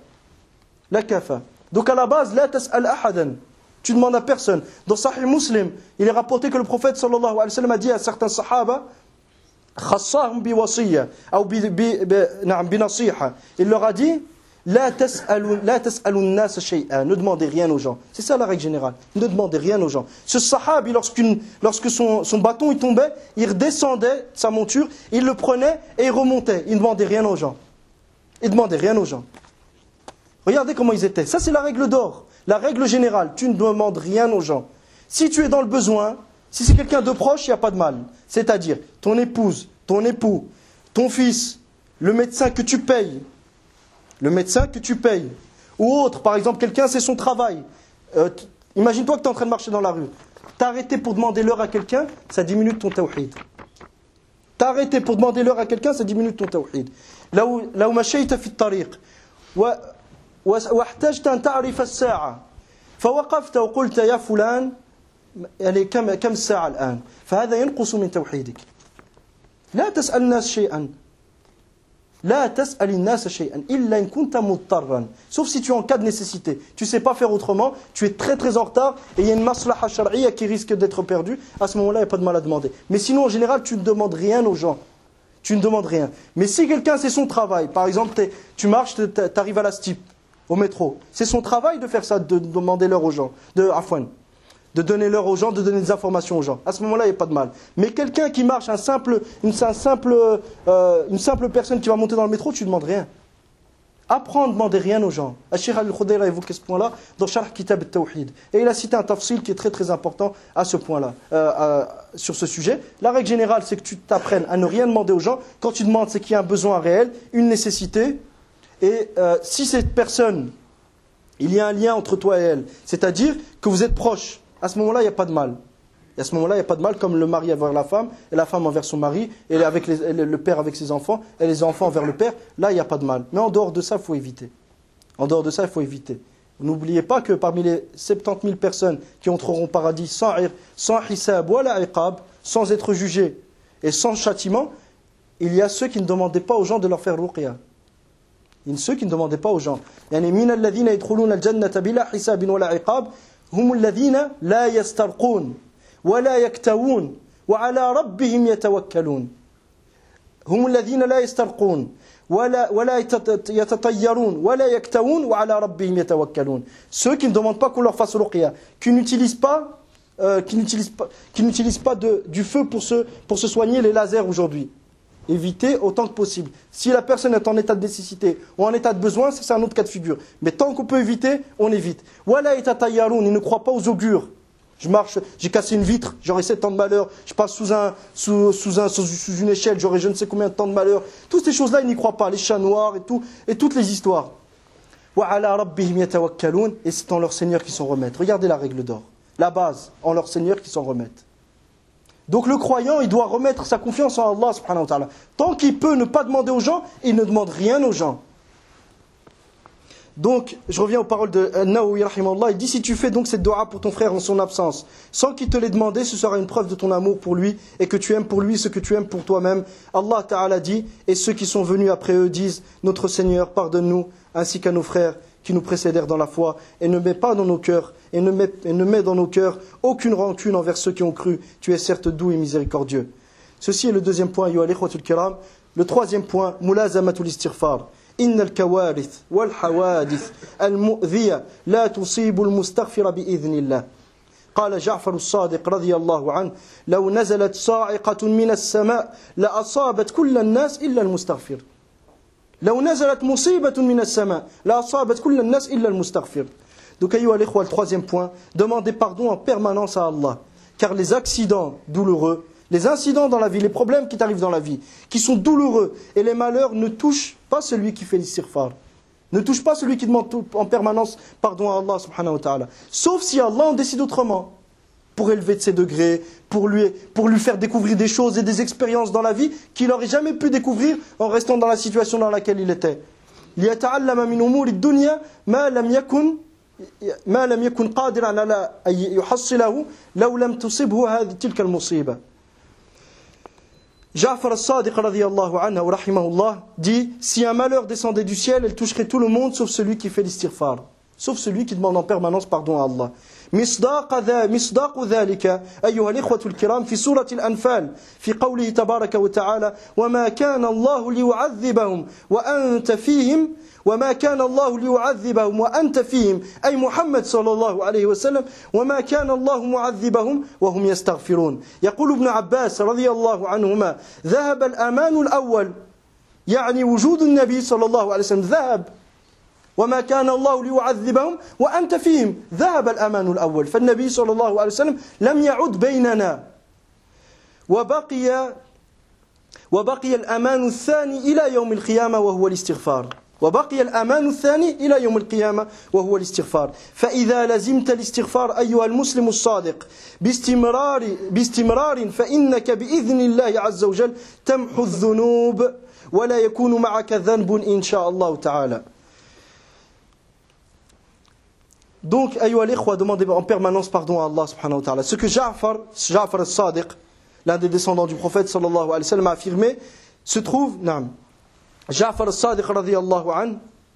Speaker 2: Donc à la base, la tas'al ahadan. Tu demandes à personne. Dans Sahih Muslim, il est rapporté que le prophète sallallahu alayhi wa sallam a dit à certains sahaba, khassahum bi wasiyya ou bi nasiha. Il leur a dit, la tas'alu an-nas shay'an. Ne demandez rien aux gens. C'est ça la règle générale. Ne demandez rien aux gens. Ce sahabi, lorsque son bâton il tombait, il redescendait de sa monture, il le prenait et il remontait. Il ne demandait rien aux gens. Il ne demandait rien aux gens. Regardez comment ils étaient. Ça c'est la règle d'or. La règle générale, tu ne demandes rien aux gens. Si tu es dans le besoin, si c'est quelqu'un de proche, il n'y a pas de mal. C'est-à-dire ton épouse, ton époux, ton fils, le médecin que tu payes, ou autre, par exemple, quelqu'un, c'est son travail. Imagine-toi que tu es en train de marcher dans la rue. T'arrêter pour demander l'heure à quelqu'un, ça diminue ton tawhid. T'arrêter pour demander l'heure à quelqu'un, ça diminue ton tawhid. Là où mashayta fi at-tariq, واحتجت أن تعرف الساعة فوقفت وقلت يا فلان كم الساعة الآن فهذا ينقص من توحيدك لا تسأل الناس شيئا إلا إن كنت مضطرا. Sauf si tu es en cas de nécessité, tu ne sais pas faire autrement, tu es très très en retard et il y a une maslaha shar'iyya qui risque d'être perdue, à ce moment-là il n'y a pas de mal à demander. Mais sinon en général tu ne demandes rien aux gens. Tu ne demandes rien. Mais si quelqu'un c'est son travail, par exemple tu marches, tu arrives à la STIP, au métro. C'est son travail de faire ça, de demander l'heure aux gens, de donner l'heure aux gens, de donner des informations aux gens. À ce moment-là, il n'y a pas de mal. Mais quelqu'un qui marche, une simple personne qui va monter dans le métro, tu ne demandes rien. Apprends à ne demander rien aux gens. Cheikh Al-Khudayr a évoqué ce point-là dans Sharh Kitab al-Tawhid. Et il a cité un tafsil qui est très très important à ce point-là, sur ce sujet. La règle générale, c'est que tu t'apprennes à ne rien demander aux gens. Quand tu demandes, c'est qu'il y a un besoin réel, une nécessité. Et si cette personne, il y a un lien entre toi et elle, c'est-à-dire que vous êtes proches, à ce moment-là, il n'y a pas de mal. Et à ce moment-là, il n'y a pas de mal, comme le mari envers la femme, et la femme envers son mari, et le père avec ses enfants, et les enfants envers le père. Là, il n'y a pas de mal. Mais en dehors de ça, il faut éviter. N'oubliez pas que parmi les 70 000 personnes qui entreront au paradis sans hisab wa la iqab, sans être jugés et sans châtiment, il y a ceux qui ne demandaient pas aux gens de leur faire ruqya. Ceux qui ne demandaient pas aux gens. يعني من الذين يدخلون الجنة بلا حساب ولا عقاب هم الذين لا يسترقون ولا يكتوون وعلى ربهم يتوكلون. هم الذين لا يسترقون ولا يتطيرون ولا يكتوون وعلى ربهم يتوكلون. Ceux qui ne demandent pas qu'on leur fasse ruqya, qui n'utilisent pas du feu pour se soigner les lasers aujourd'hui. Éviter autant que possible. Si la personne est en état de nécessité ou en état de besoin, c'est un autre cas de figure. Mais tant qu'on peut éviter, on évite. Wala yatatayyarun, ils ne croient pas aux augures. Je marche, j'ai cassé une vitre, j'aurai 7 ans de malheur. Je passe sous une échelle, j'aurai je ne sais combien de temps de malheur. Toutes ces choses-là, ils n'y croient pas. Les chats noirs et toutes les histoires. Wa ala rabbihim yatawakkalun, et c'est en leur Seigneur qu'ils s'en remettent. Regardez la règle d'or. La base, en leur Seigneur qu'ils s'en remettent. Donc le croyant, il doit remettre sa confiance en Allah subhanahu wa ta'ala. Tant qu'il peut ne pas demander aux gens, il ne demande rien aux gens. Donc, je reviens aux paroles de Nawawi rahimahullah. Il dit, si tu fais donc cette dua pour ton frère en son absence, sans qu'il te l'ait demandé, ce sera une preuve de ton amour pour lui et que tu aimes pour lui ce que tu aimes pour toi-même. Allah Ta'ala dit, et ceux qui sont venus après eux disent, notre Seigneur, pardonne-nous, ainsi qu'à nos frères qui nous précédèrent dans la foi, et ne mets pas dans nos cœurs, et ne mets dans nos cœurs aucune rancune envers ceux qui ont cru. Tu es certes doux et miséricordieux. Ceci est le deuxième point, ayyuha al-ikhwatul kiram. Le troisième point, mulazamatul istighfar. إن الكوارث والحوادث المؤذية لا تصيب المستغفر بإذن الله. قال جعفر الصادق رضي الله عنه: لو نزلت صاعقة من السماء لأصابت كل الناس إلا المستغفر. لو نزلت مصيبة من السماء لأصابت كل الناس إلا المستغفر. Donc, ayyuha al-ikhwa, le troisième point, demandez pardon en permanence à Allah, car les accidents douloureux, les incidents dans la vie, les problèmes qui t'arrivent dans la vie, qui sont douloureux, et les malheurs ne touchent pas celui qui fait l'istighfar, ne touchent pas celui qui demande en permanence pardon à Allah subhanahu wa ta'ala. Sauf si Allah en décide autrement, pour élever de ses degrés, pour lui faire découvrir des choses et des expériences dans la vie qu'il n'aurait jamais pu découvrir en restant dans la situation dans laquelle il était. لِيَتَعَلَّمَ مِنْ أُمُورِ الدُّنْيَا مَا لَمْ يَكُنْ قَادِرًا عَلَى أَن يُحَصِّلَهُ لَوْ لَمْ تُصِبْهُ تِلْكَ الْمُصِيبَةِ. Ja'far as-Sadiq radiyallahu anhu wa rahimahullah dit, si un malheur descendait du ciel, elle toucherait tout le monde sauf celui qui fait l'istighfar, sauf celui qui demande en permanence pardon à Allah. مصداق ذلك أيها الإخوة الكرام في سورة الأنفال في قوله تبارك وتعالى: وما كان الله ليعذبهم وأنت فيهم وما كان الله ليعذبهم وأنت فيهم أي محمد صلى الله عليه وسلم وما كان الله معذبهم وهم يستغفرون. يقول ابن عباس رضي الله عنهما: ذهب الأمان الأول، يعني وجود النبي صلى الله عليه وسلم ذهب، وما كان الله ليعذبهم وأنت فيهم، ذهب الأمان الأول، فالنبي صلى الله عليه وسلم لم يعد بيننا، وبقي الأمان الثاني إلى يوم القيامة وهو الاستغفار. وبقي الأمان الثاني إلى يوم القيامة وهو الاستغفار. فإذا لزمت الاستغفار أيها المسلم الصادق باستمرار فإنك بإذن الله عز وجل تمحو الذنوب ولا يكون معك ذنب إن شاء الله تعالى. Donc, ayyuha al-ikhwa, demandez en permanence pardon à Allah subhanahu wa ta'ala. Ce que Ja'far as-Sadiq, l'un des descendants du prophète sallallahu alayhi wa sallam, a affirmé, se trouve, Ja'far as-Sadiq radiyallahu anhu,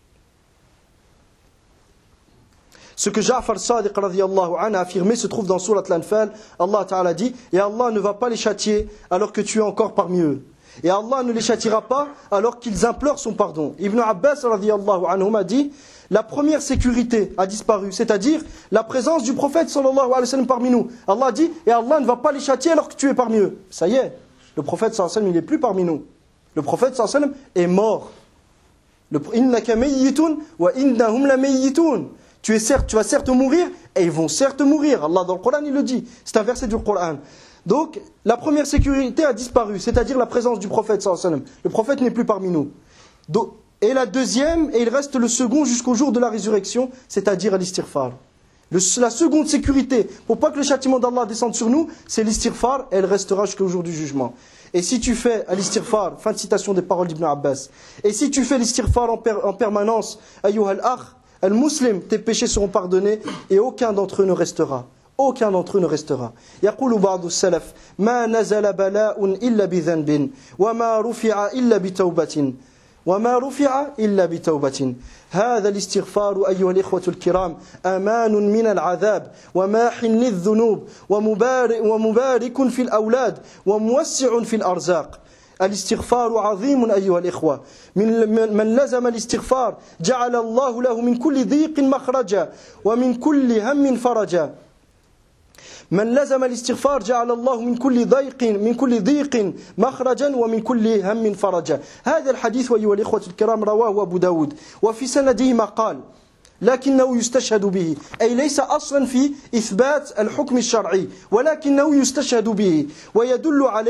Speaker 2: ce que Ja'far as-Sadiq radiyallahu anhu a affirmé se trouve dans Surat al-Anfal. Allah ta'ala dit, et Allah ne va pas les châtier alors que tu es encore parmi eux. Et Allah ne les châtiera pas alors qu'ils implorent son pardon. Ibn Abbas radiyallahu anhu m'a dit, la première sécurité a disparu, c'est-à-dire la présence du prophète sallallahu alayhi wa sallam parmi nous. Allah dit, et Allah ne va pas les châtier alors que tu es parmi eux. Ça y est, le prophète sallallahu alayhi wa sallam, il n'est plus parmi nous. Le prophète sallallahu alayhi wa sallam est mort. Innaka mayyitun wa innahum la mayyitun. Tu vas certes mourir et ils vont certes mourir. Allah dans le Coran il le dit. C'est un verset du Coran. Donc la première sécurité a disparu, c'est-à-dire la présence du prophète sallallahu alayhi wa sallam. Le prophète n'est plus parmi nous. Et la deuxième, et il reste le second jusqu'au jour de la résurrection, c'est-à-dire à l'istighfar. La seconde sécurité, pour pas que le châtiment d'Allah descende sur nous, c'est l'istighfar, et elle restera jusqu'au jour du jugement. Et si tu fais à l'istighfar, fin de citation des paroles d'Ibn Abbas, et si tu fais l'istighfar en permanence, ayyuha al-akh, al-muslim, tes péchés seront pardonnés, et aucun d'entre eux ne restera. Aucun d'entre eux ne restera. يقول بعض السلف ما نزل بلاء إلا بذنب وما رفع إلا بتوبة وما رفع إلا بتوبة. هذا الاستغفار أيها الإخوة الكرام أمان من العذاب وماح للذنوب ومبارك في الأولاد وموسع في الأرزاق. الاستغفار عظيم أيها الإخوة. من لزم الاستغفار جعل الله له من كل ضيق مخرجا ومن كل هم فرجا. من لزم الاستغفار جعل الله من كل ضيق مخرجا ومن كل هم فرجا. هذا الحديث أيها الإخوة الكرام رواه أبو داود وفي سنده مقال لكنه يستشهد به، أي ليس أصلا في إثبات الحكم الشرعي ولكنه يستشهد به ويدل عليه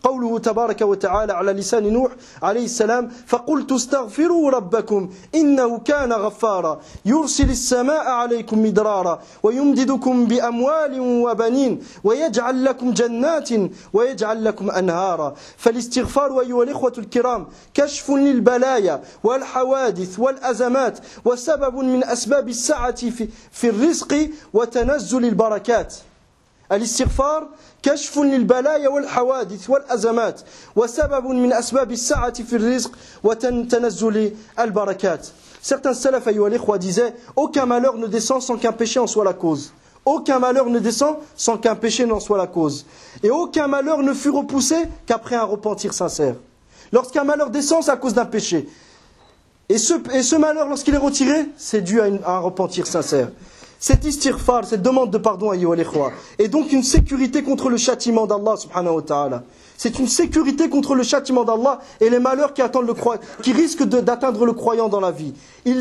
Speaker 2: قوله تبارك وتعالى على لسان نوح عليه السلام فقلت استغفروا ربكم إنه كان غفارا يرسل السماء عليكم مدرارا ويمددكم بأموال وبنين ويجعل لكم جنات ويجعل لكم أنهارا. فالاستغفار أيها الإخوة الكرام كشف للبلايا والحوادث والأزمات وسبب من أسباب السعة في الرزق وتنزل البركات. الاستغفار كشف للبلايا والحوادث والأزمات وسبب من أسباب السعة في الرزق وتنزل البركات. Certains salafs ayyuha al-ikhwa disaient aucun malheur ne descend sans qu'un péché en soit la cause. Aucun malheur ne descend sans qu'un péché n'en soit la cause. Et aucun malheur ne fut repoussé qu'après un repentir sincère. Lorsqu'un malheur descend, c'est à cause d'un péché. Et ce malheur, lorsqu'il est retiré, c'est dû à un repentir sincère. Cette istighfar, cette demande de pardon ayyuha al-ikhwa, est donc une sécurité contre le châtiment d'Allah subhanahu wa ta'ala. C'est une sécurité contre le châtiment d'Allah et les malheurs qui attendent le croyant, qui risquent d'atteindre le croyant dans la vie.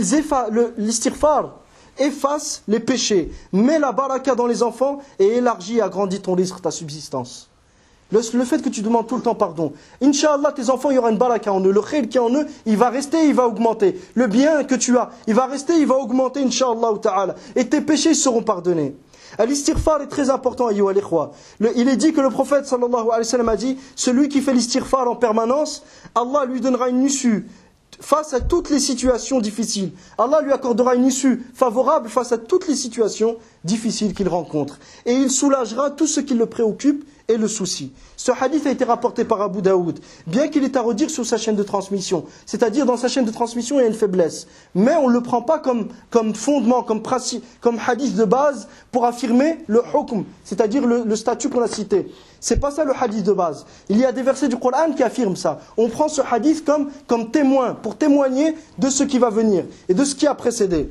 Speaker 2: L'istighfar efface les péchés, met la baraka dans les enfants et élargit et agrandit ton risque, ta subsistance. Le fait que tu demandes tout le temps pardon, Inch'Allah, tes enfants, il y aura une baraka en eux. Le khayr qui est en eux, il va rester, il va augmenter. Le bien que tu as, il va rester, il va augmenter, Inch'Allah ta'ala. Et tes péchés seront pardonnés. L'istighfar est très important, ayyuha al-ikhwa. Il est dit que le prophète sallallahu alayhi wa sallam a dit, celui qui fait l'istighfar en permanence, Allah lui donnera une issue face à toutes les situations difficiles. Allah lui accordera une issue favorable face à toutes les situations difficiles qu'il rencontre. Et il soulagera tout ce qui le préoccupe et le souci. Ce hadith a été rapporté par Abu Daoud, bien qu'il est à redire sur sa chaîne de transmission. C'est-à-dire dans sa chaîne de transmission, il y a une faiblesse. Mais on ne le prend pas comme fondement, comme principe, comme hadith de base pour affirmer le hukm, c'est-à-dire le statut qu'on a cité. C'est pas ça le hadith de base. Il y a des versets du Coran qui affirment ça. On prend ce hadith comme témoin, pour témoigner de ce qui va venir et de ce qui a précédé.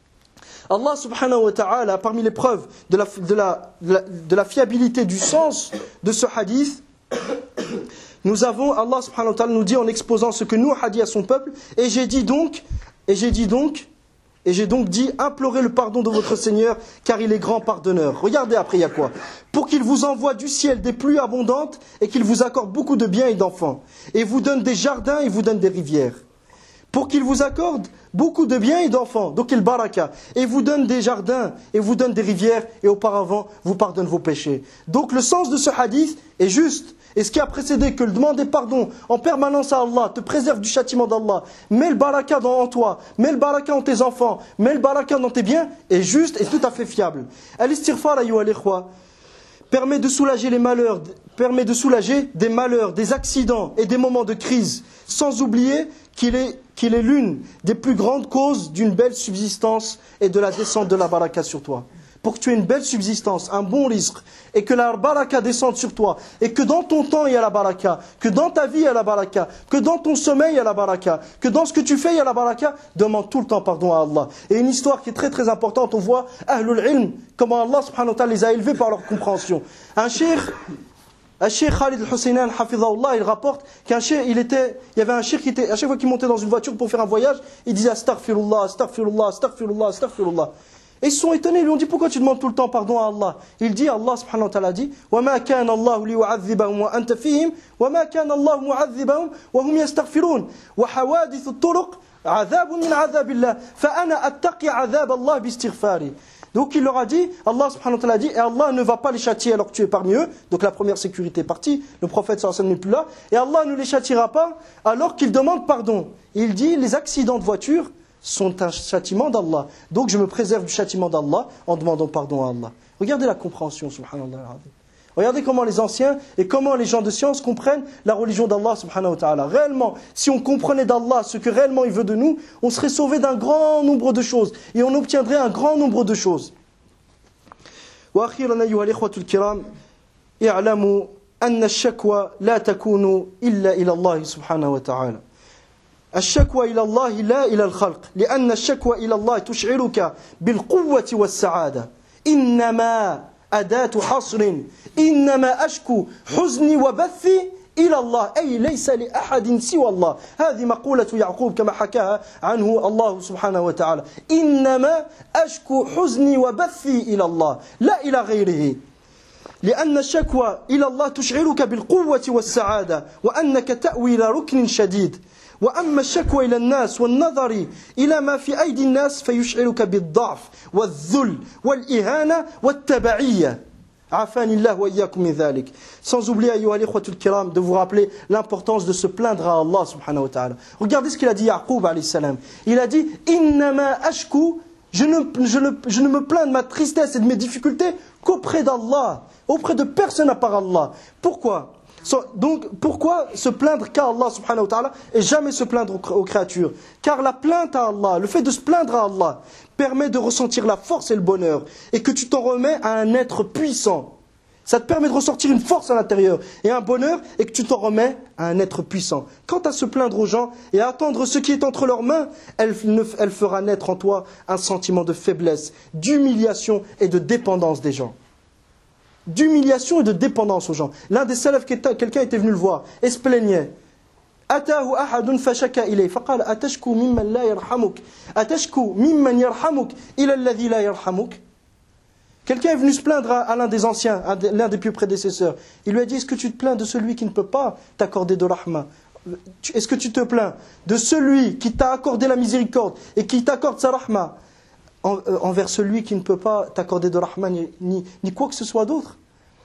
Speaker 2: Allah subhanahu wa ta'ala, parmi les preuves de la fiabilité du sens de ce hadith, nous avons, Allah subhanahu wa ta'ala nous dit en exposant ce que Nuh a dit à son peuple, et j'ai donc dit, implorez le pardon de votre Seigneur, car il est grand pardonneur. Regardez après, il y a quoi? Pour qu'il vous envoie du ciel des pluies abondantes, et qu'il vous accorde beaucoup de biens et d'enfants, et vous donne des jardins et vous donne des rivières. Pour qu'il vous accorde beaucoup de biens et d'enfants, donc il baraka, et vous donne des jardins, et vous donne des rivières, et auparavant vous pardonne vos péchés. Donc le sens de ce hadith est juste, et ce qui a précédé que le demander pardon en permanence à Allah te préserve du châtiment d'Allah, mets le baraka en toi, mets le baraka en tes enfants, mets le baraka dans tes biens, est juste et tout à fait fiable. Al-istighfar ayyuha al-ikhwa permet de soulager les malheurs, permet de soulager des malheurs, des accidents et des moments de crise, sans oublier qu'il est l'une des plus grandes causes d'une belle subsistance et de la descente de la baraka sur toi. Pour que tu aies une belle subsistance, un bon risque, et que la baraka descende sur toi, et que dans ton temps il y a la baraka, que dans ta vie il y a la baraka, que dans ton sommeil il y a la baraka, que dans ce que tu fais il y a la baraka, demande tout le temps pardon à Allah. Et une histoire qui est très très importante, on voit Ahlul Ilm, comment Allah subhanahu wa ta'ala les a élevés par leur compréhension. Un cheikh Khalid al-Husaynan, hafidhahullah, il rapporte qu'un cheikh, il y avait un cheikh qui était, à chaque fois qu'il montait dans une voiture pour faire un voyage, il disait astaghfirullah, astaghfirullah, astaghfirullah, astaghfirullah. Et ils se sont étonnés, ils lui ont dit pourquoi tu demandes tout le temps pardon à Allah? Il dit, Allah subhanahu wa ta'ala dit, وَمَا كَانَ اللَّهُ لِيُعَذِّبَهُمْ وَأَنْتَ فِيهِمْ وَمَا كَانَ اللَّهُ مُعَذِّبَهُمْ وَهُمْ يَسْتَغْفِرُونَ وَحَوَادِثُ الطُّرُقِ عَذَابٌ مِنْ عَذَابِ اللَّهِ فَأَنَا أَتَّقِي عَذَابَ اللَّهِ بِاسْتِغْفَارِ. Donc il leur a dit, Allah subhanahu wa ta'ala a dit, et Allah ne va pas les châtier alors que tu es parmi eux. Donc la première sécurité est partie, le prophète sallallahu alayhi wa sallam n'est plus là. Et Allah ne les châtiera pas alors qu'ils demandent pardon. Il dit, les accidents de voiture sont un châtiment d'Allah. Donc je me préserve du châtiment d'Allah en demandant pardon à Allah. Regardez la compréhension, subhanallah. Regardez comment les anciens et comment les gens de science comprennent la religion d'Allah subhanahu wa ta'ala. Réellement, si on comprenait d'Allah ce que réellement il veut de nous, on serait sauvé d'un grand nombre de choses et on obtiendrait un grand nombre de choses. وأخيرا أيها الإخوة الكرام اعلموا أن الشكوى لا تكون إلا إلى الله سبحانه وتعالى. الشكوى إلى الله لا إلى الخلق لأن الشكوى إلى الله تشعرك بالقوة والسعادة. إنما أداة حصر إنما أشكو حزني وبثي إلى الله أي ليس لأحد سوى الله. هذه مقولة يعقوب كما حكاها عنه الله سبحانه وتعالى. إنما أشكو حزني وبثي إلى الله لا إلى غيره. لأن الشكوى إلى الله تشعرك بالقوة والسعادة وأنك تأوي إلى ركن شديد وأما الشكوى إلى الناس والنظر إلى ما في أيدي الناس فيشعرك بالضعف والذل والإهانة والتبعية عافاني الله وإياكم من ذلك. Sans oublier أيها الإخوة الكرام de vous rappeler l'importance de se plaindre à Allah subhanahu wa ta'ala. Regardez ce qu'il a dit Yaqub alayhi salam. Il a dit إنما أشكو je ne me plains de ma tristesse et de mes difficultés qu'auprès d'Allah, auprès de personne à part Allah. Pourquoi? Donc pourquoi se plaindre qu'à Allah subhanahu wa ta'ala et jamais se plaindre aux créatures? Car la plainte à Allah, le fait de se plaindre à Allah permet de ressentir la force et le bonheur et que tu t'en remets à un être puissant. Ça te permet de ressortir une force à l'intérieur et un bonheur et que tu t'en remets à un être puissant. Quant à se plaindre aux gens et à attendre ce qui est entre leurs mains, elle fera naître en toi un sentiment de faiblesse, d'humiliation et de dépendance des gens. D'humiliation et de dépendance aux gens. L'un des salafs, quelqu'un était venu le voir et se plaignait. أتاه أحد فشكى إليه فقال أتشكو ممن لا يرحمك أتشكو ممن يرحمك إلى الذي لا يرحمك. Quelqu'un est venu se plaindre à l'un des anciens, l'un des pieux prédécesseurs. Il lui a dit, est-ce que tu te plains de celui qui ne peut pas t'accorder de rahma? Est-ce que tu te plains de celui qui t'a accordé la miséricorde et qui t'accorde sa rahma envers celui qui ne peut pas t'accorder de rahma ni quoi que ce soit d'autre?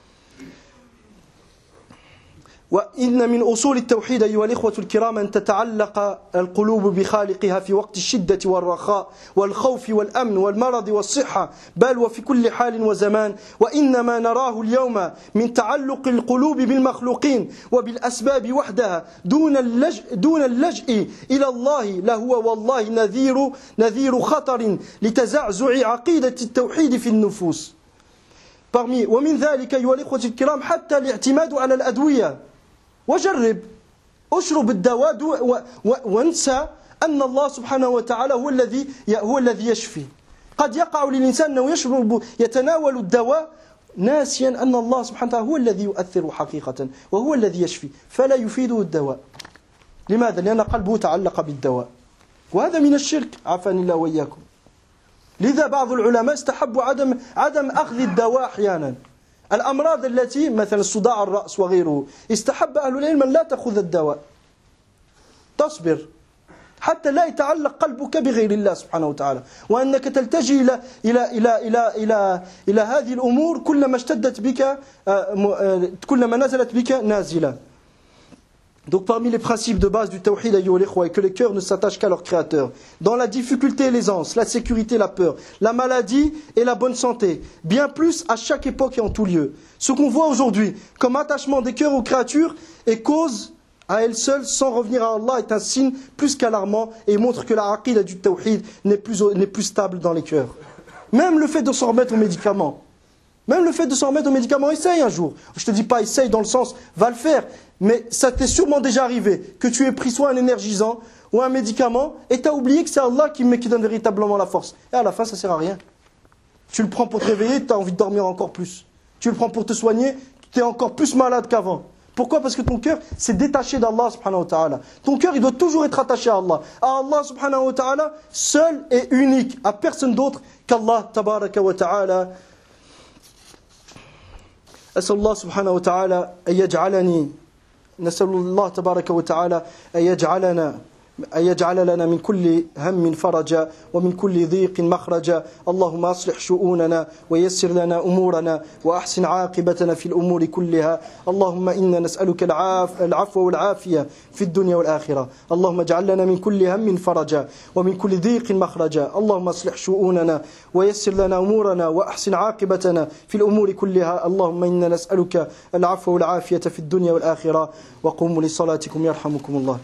Speaker 2: وإن من أصول التوحيد أيها الإخوة الكرام أن تتعلق القلوب بخالقها في وقت الشدة والرخاء والخوف والأمن والمرض والصحة بل وفي كل حال وزمان وإنما نراه اليوم من تعلق القلوب بالمخلوقين وبالأسباب وحدها دون اللجء إلى الله لهو والله نذير خطر لتزعزع عقيدة التوحيد في النفوس. ومن ذلك أيها الإخوة الكرام حتى الاعتماد على الأدوية. وجرب اشرب الدواء وانسى أن الله سبحانه وتعالى هو الذي يشفي. قد يقع للإنسان أنه يتناول الدواء ناسيا أن الله سبحانه وتعالى هو الذي يؤثر حقيقة وهو الذي يشفي فلا يفيده الدواء. لماذا؟ لأن قلبه تعلق بالدواء وهذا من الشرك عافاني الله وإياكم. لذا بعض العلماء استحبوا عدم أخذ الدواء أحيانا. الأمراض التي مثلا صداع الرأس وغيره استحب أهل العلم أن لا تأخذ الدواء تصبر حتى لا يتعلق قلبك بغير الله سبحانه وتعالى وأنك تلتجي إلى هذه الأمور كلما اشتدت بك كلما نزلت بك نازلة. Donc parmi les principes de base du tawhid ayyuhal ikhwa est que les cœurs ne s'attachent qu'à leur créateur. Dans la difficulté et l'aisance, la sécurité et la peur, la maladie et la bonne santé, bien plus à chaque époque et en tout lieu. Ce qu'on voit aujourd'hui comme attachement des cœurs aux créatures est cause à elle seule, sans revenir à Allah, est un signe plus qu'alarmant et montre que la aqida du tawhid n'est plus stable dans les cœurs. Même le fait de s'en remettre aux médicaments. Essaye un jour. Je ne te dis pas essaye dans le sens, va le faire. Mais ça t'est sûrement déjà arrivé que tu aies pris soit un énergisant ou un médicament et tu as oublié que c'est Allah qui donne véritablement la force. Et à la fin, ça ne sert à rien. Tu le prends pour te réveiller, tu as envie de dormir encore plus. Tu le prends pour te soigner, tu es encore plus malade qu'avant. Pourquoi? Parce que ton cœur s'est détaché d'Allah subhanahu wa ta'ala. Ton cœur, il doit toujours être attaché à Allah. À Allah subhanahu wa ta'ala, seul et unique, à personne d'autre qu'Allah tabaraka wa ta'ala. أسأل الله سبحانه وتعالى أن يجعلني نسأل الله تبارك وتعالى أن يجعل لنا من كل هم فرجا ومن كل ضيق مخرجا. اللهم أصلح شؤوننا ويسر لنا أمورنا وأحسن عاقبتنا في الأمور كلها. اللهم إنا نسألك العفو والعافية في الدنيا والآخرة. اللهم اجعل لنا من كل هم فرجا ومن كل ضيق مخرجا. اللهم أصلح شؤوننا ويسر لنا أمورنا وأحسن عاقبتنا في الأمور كلها. اللهم إنا نسألك العفو والعافية في الدنيا والآخرة. وقوموا لصلاتكم يرحمكم الله.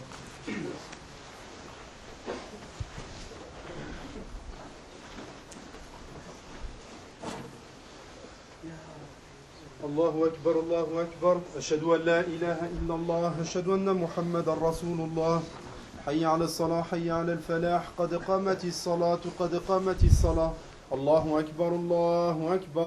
Speaker 1: الله أكبر أشهد أن لا إله إلا الله أشهد أن محمد رسول الله حي على الصلاة حي على الفلاح قد قامت الصلاة الله أكبر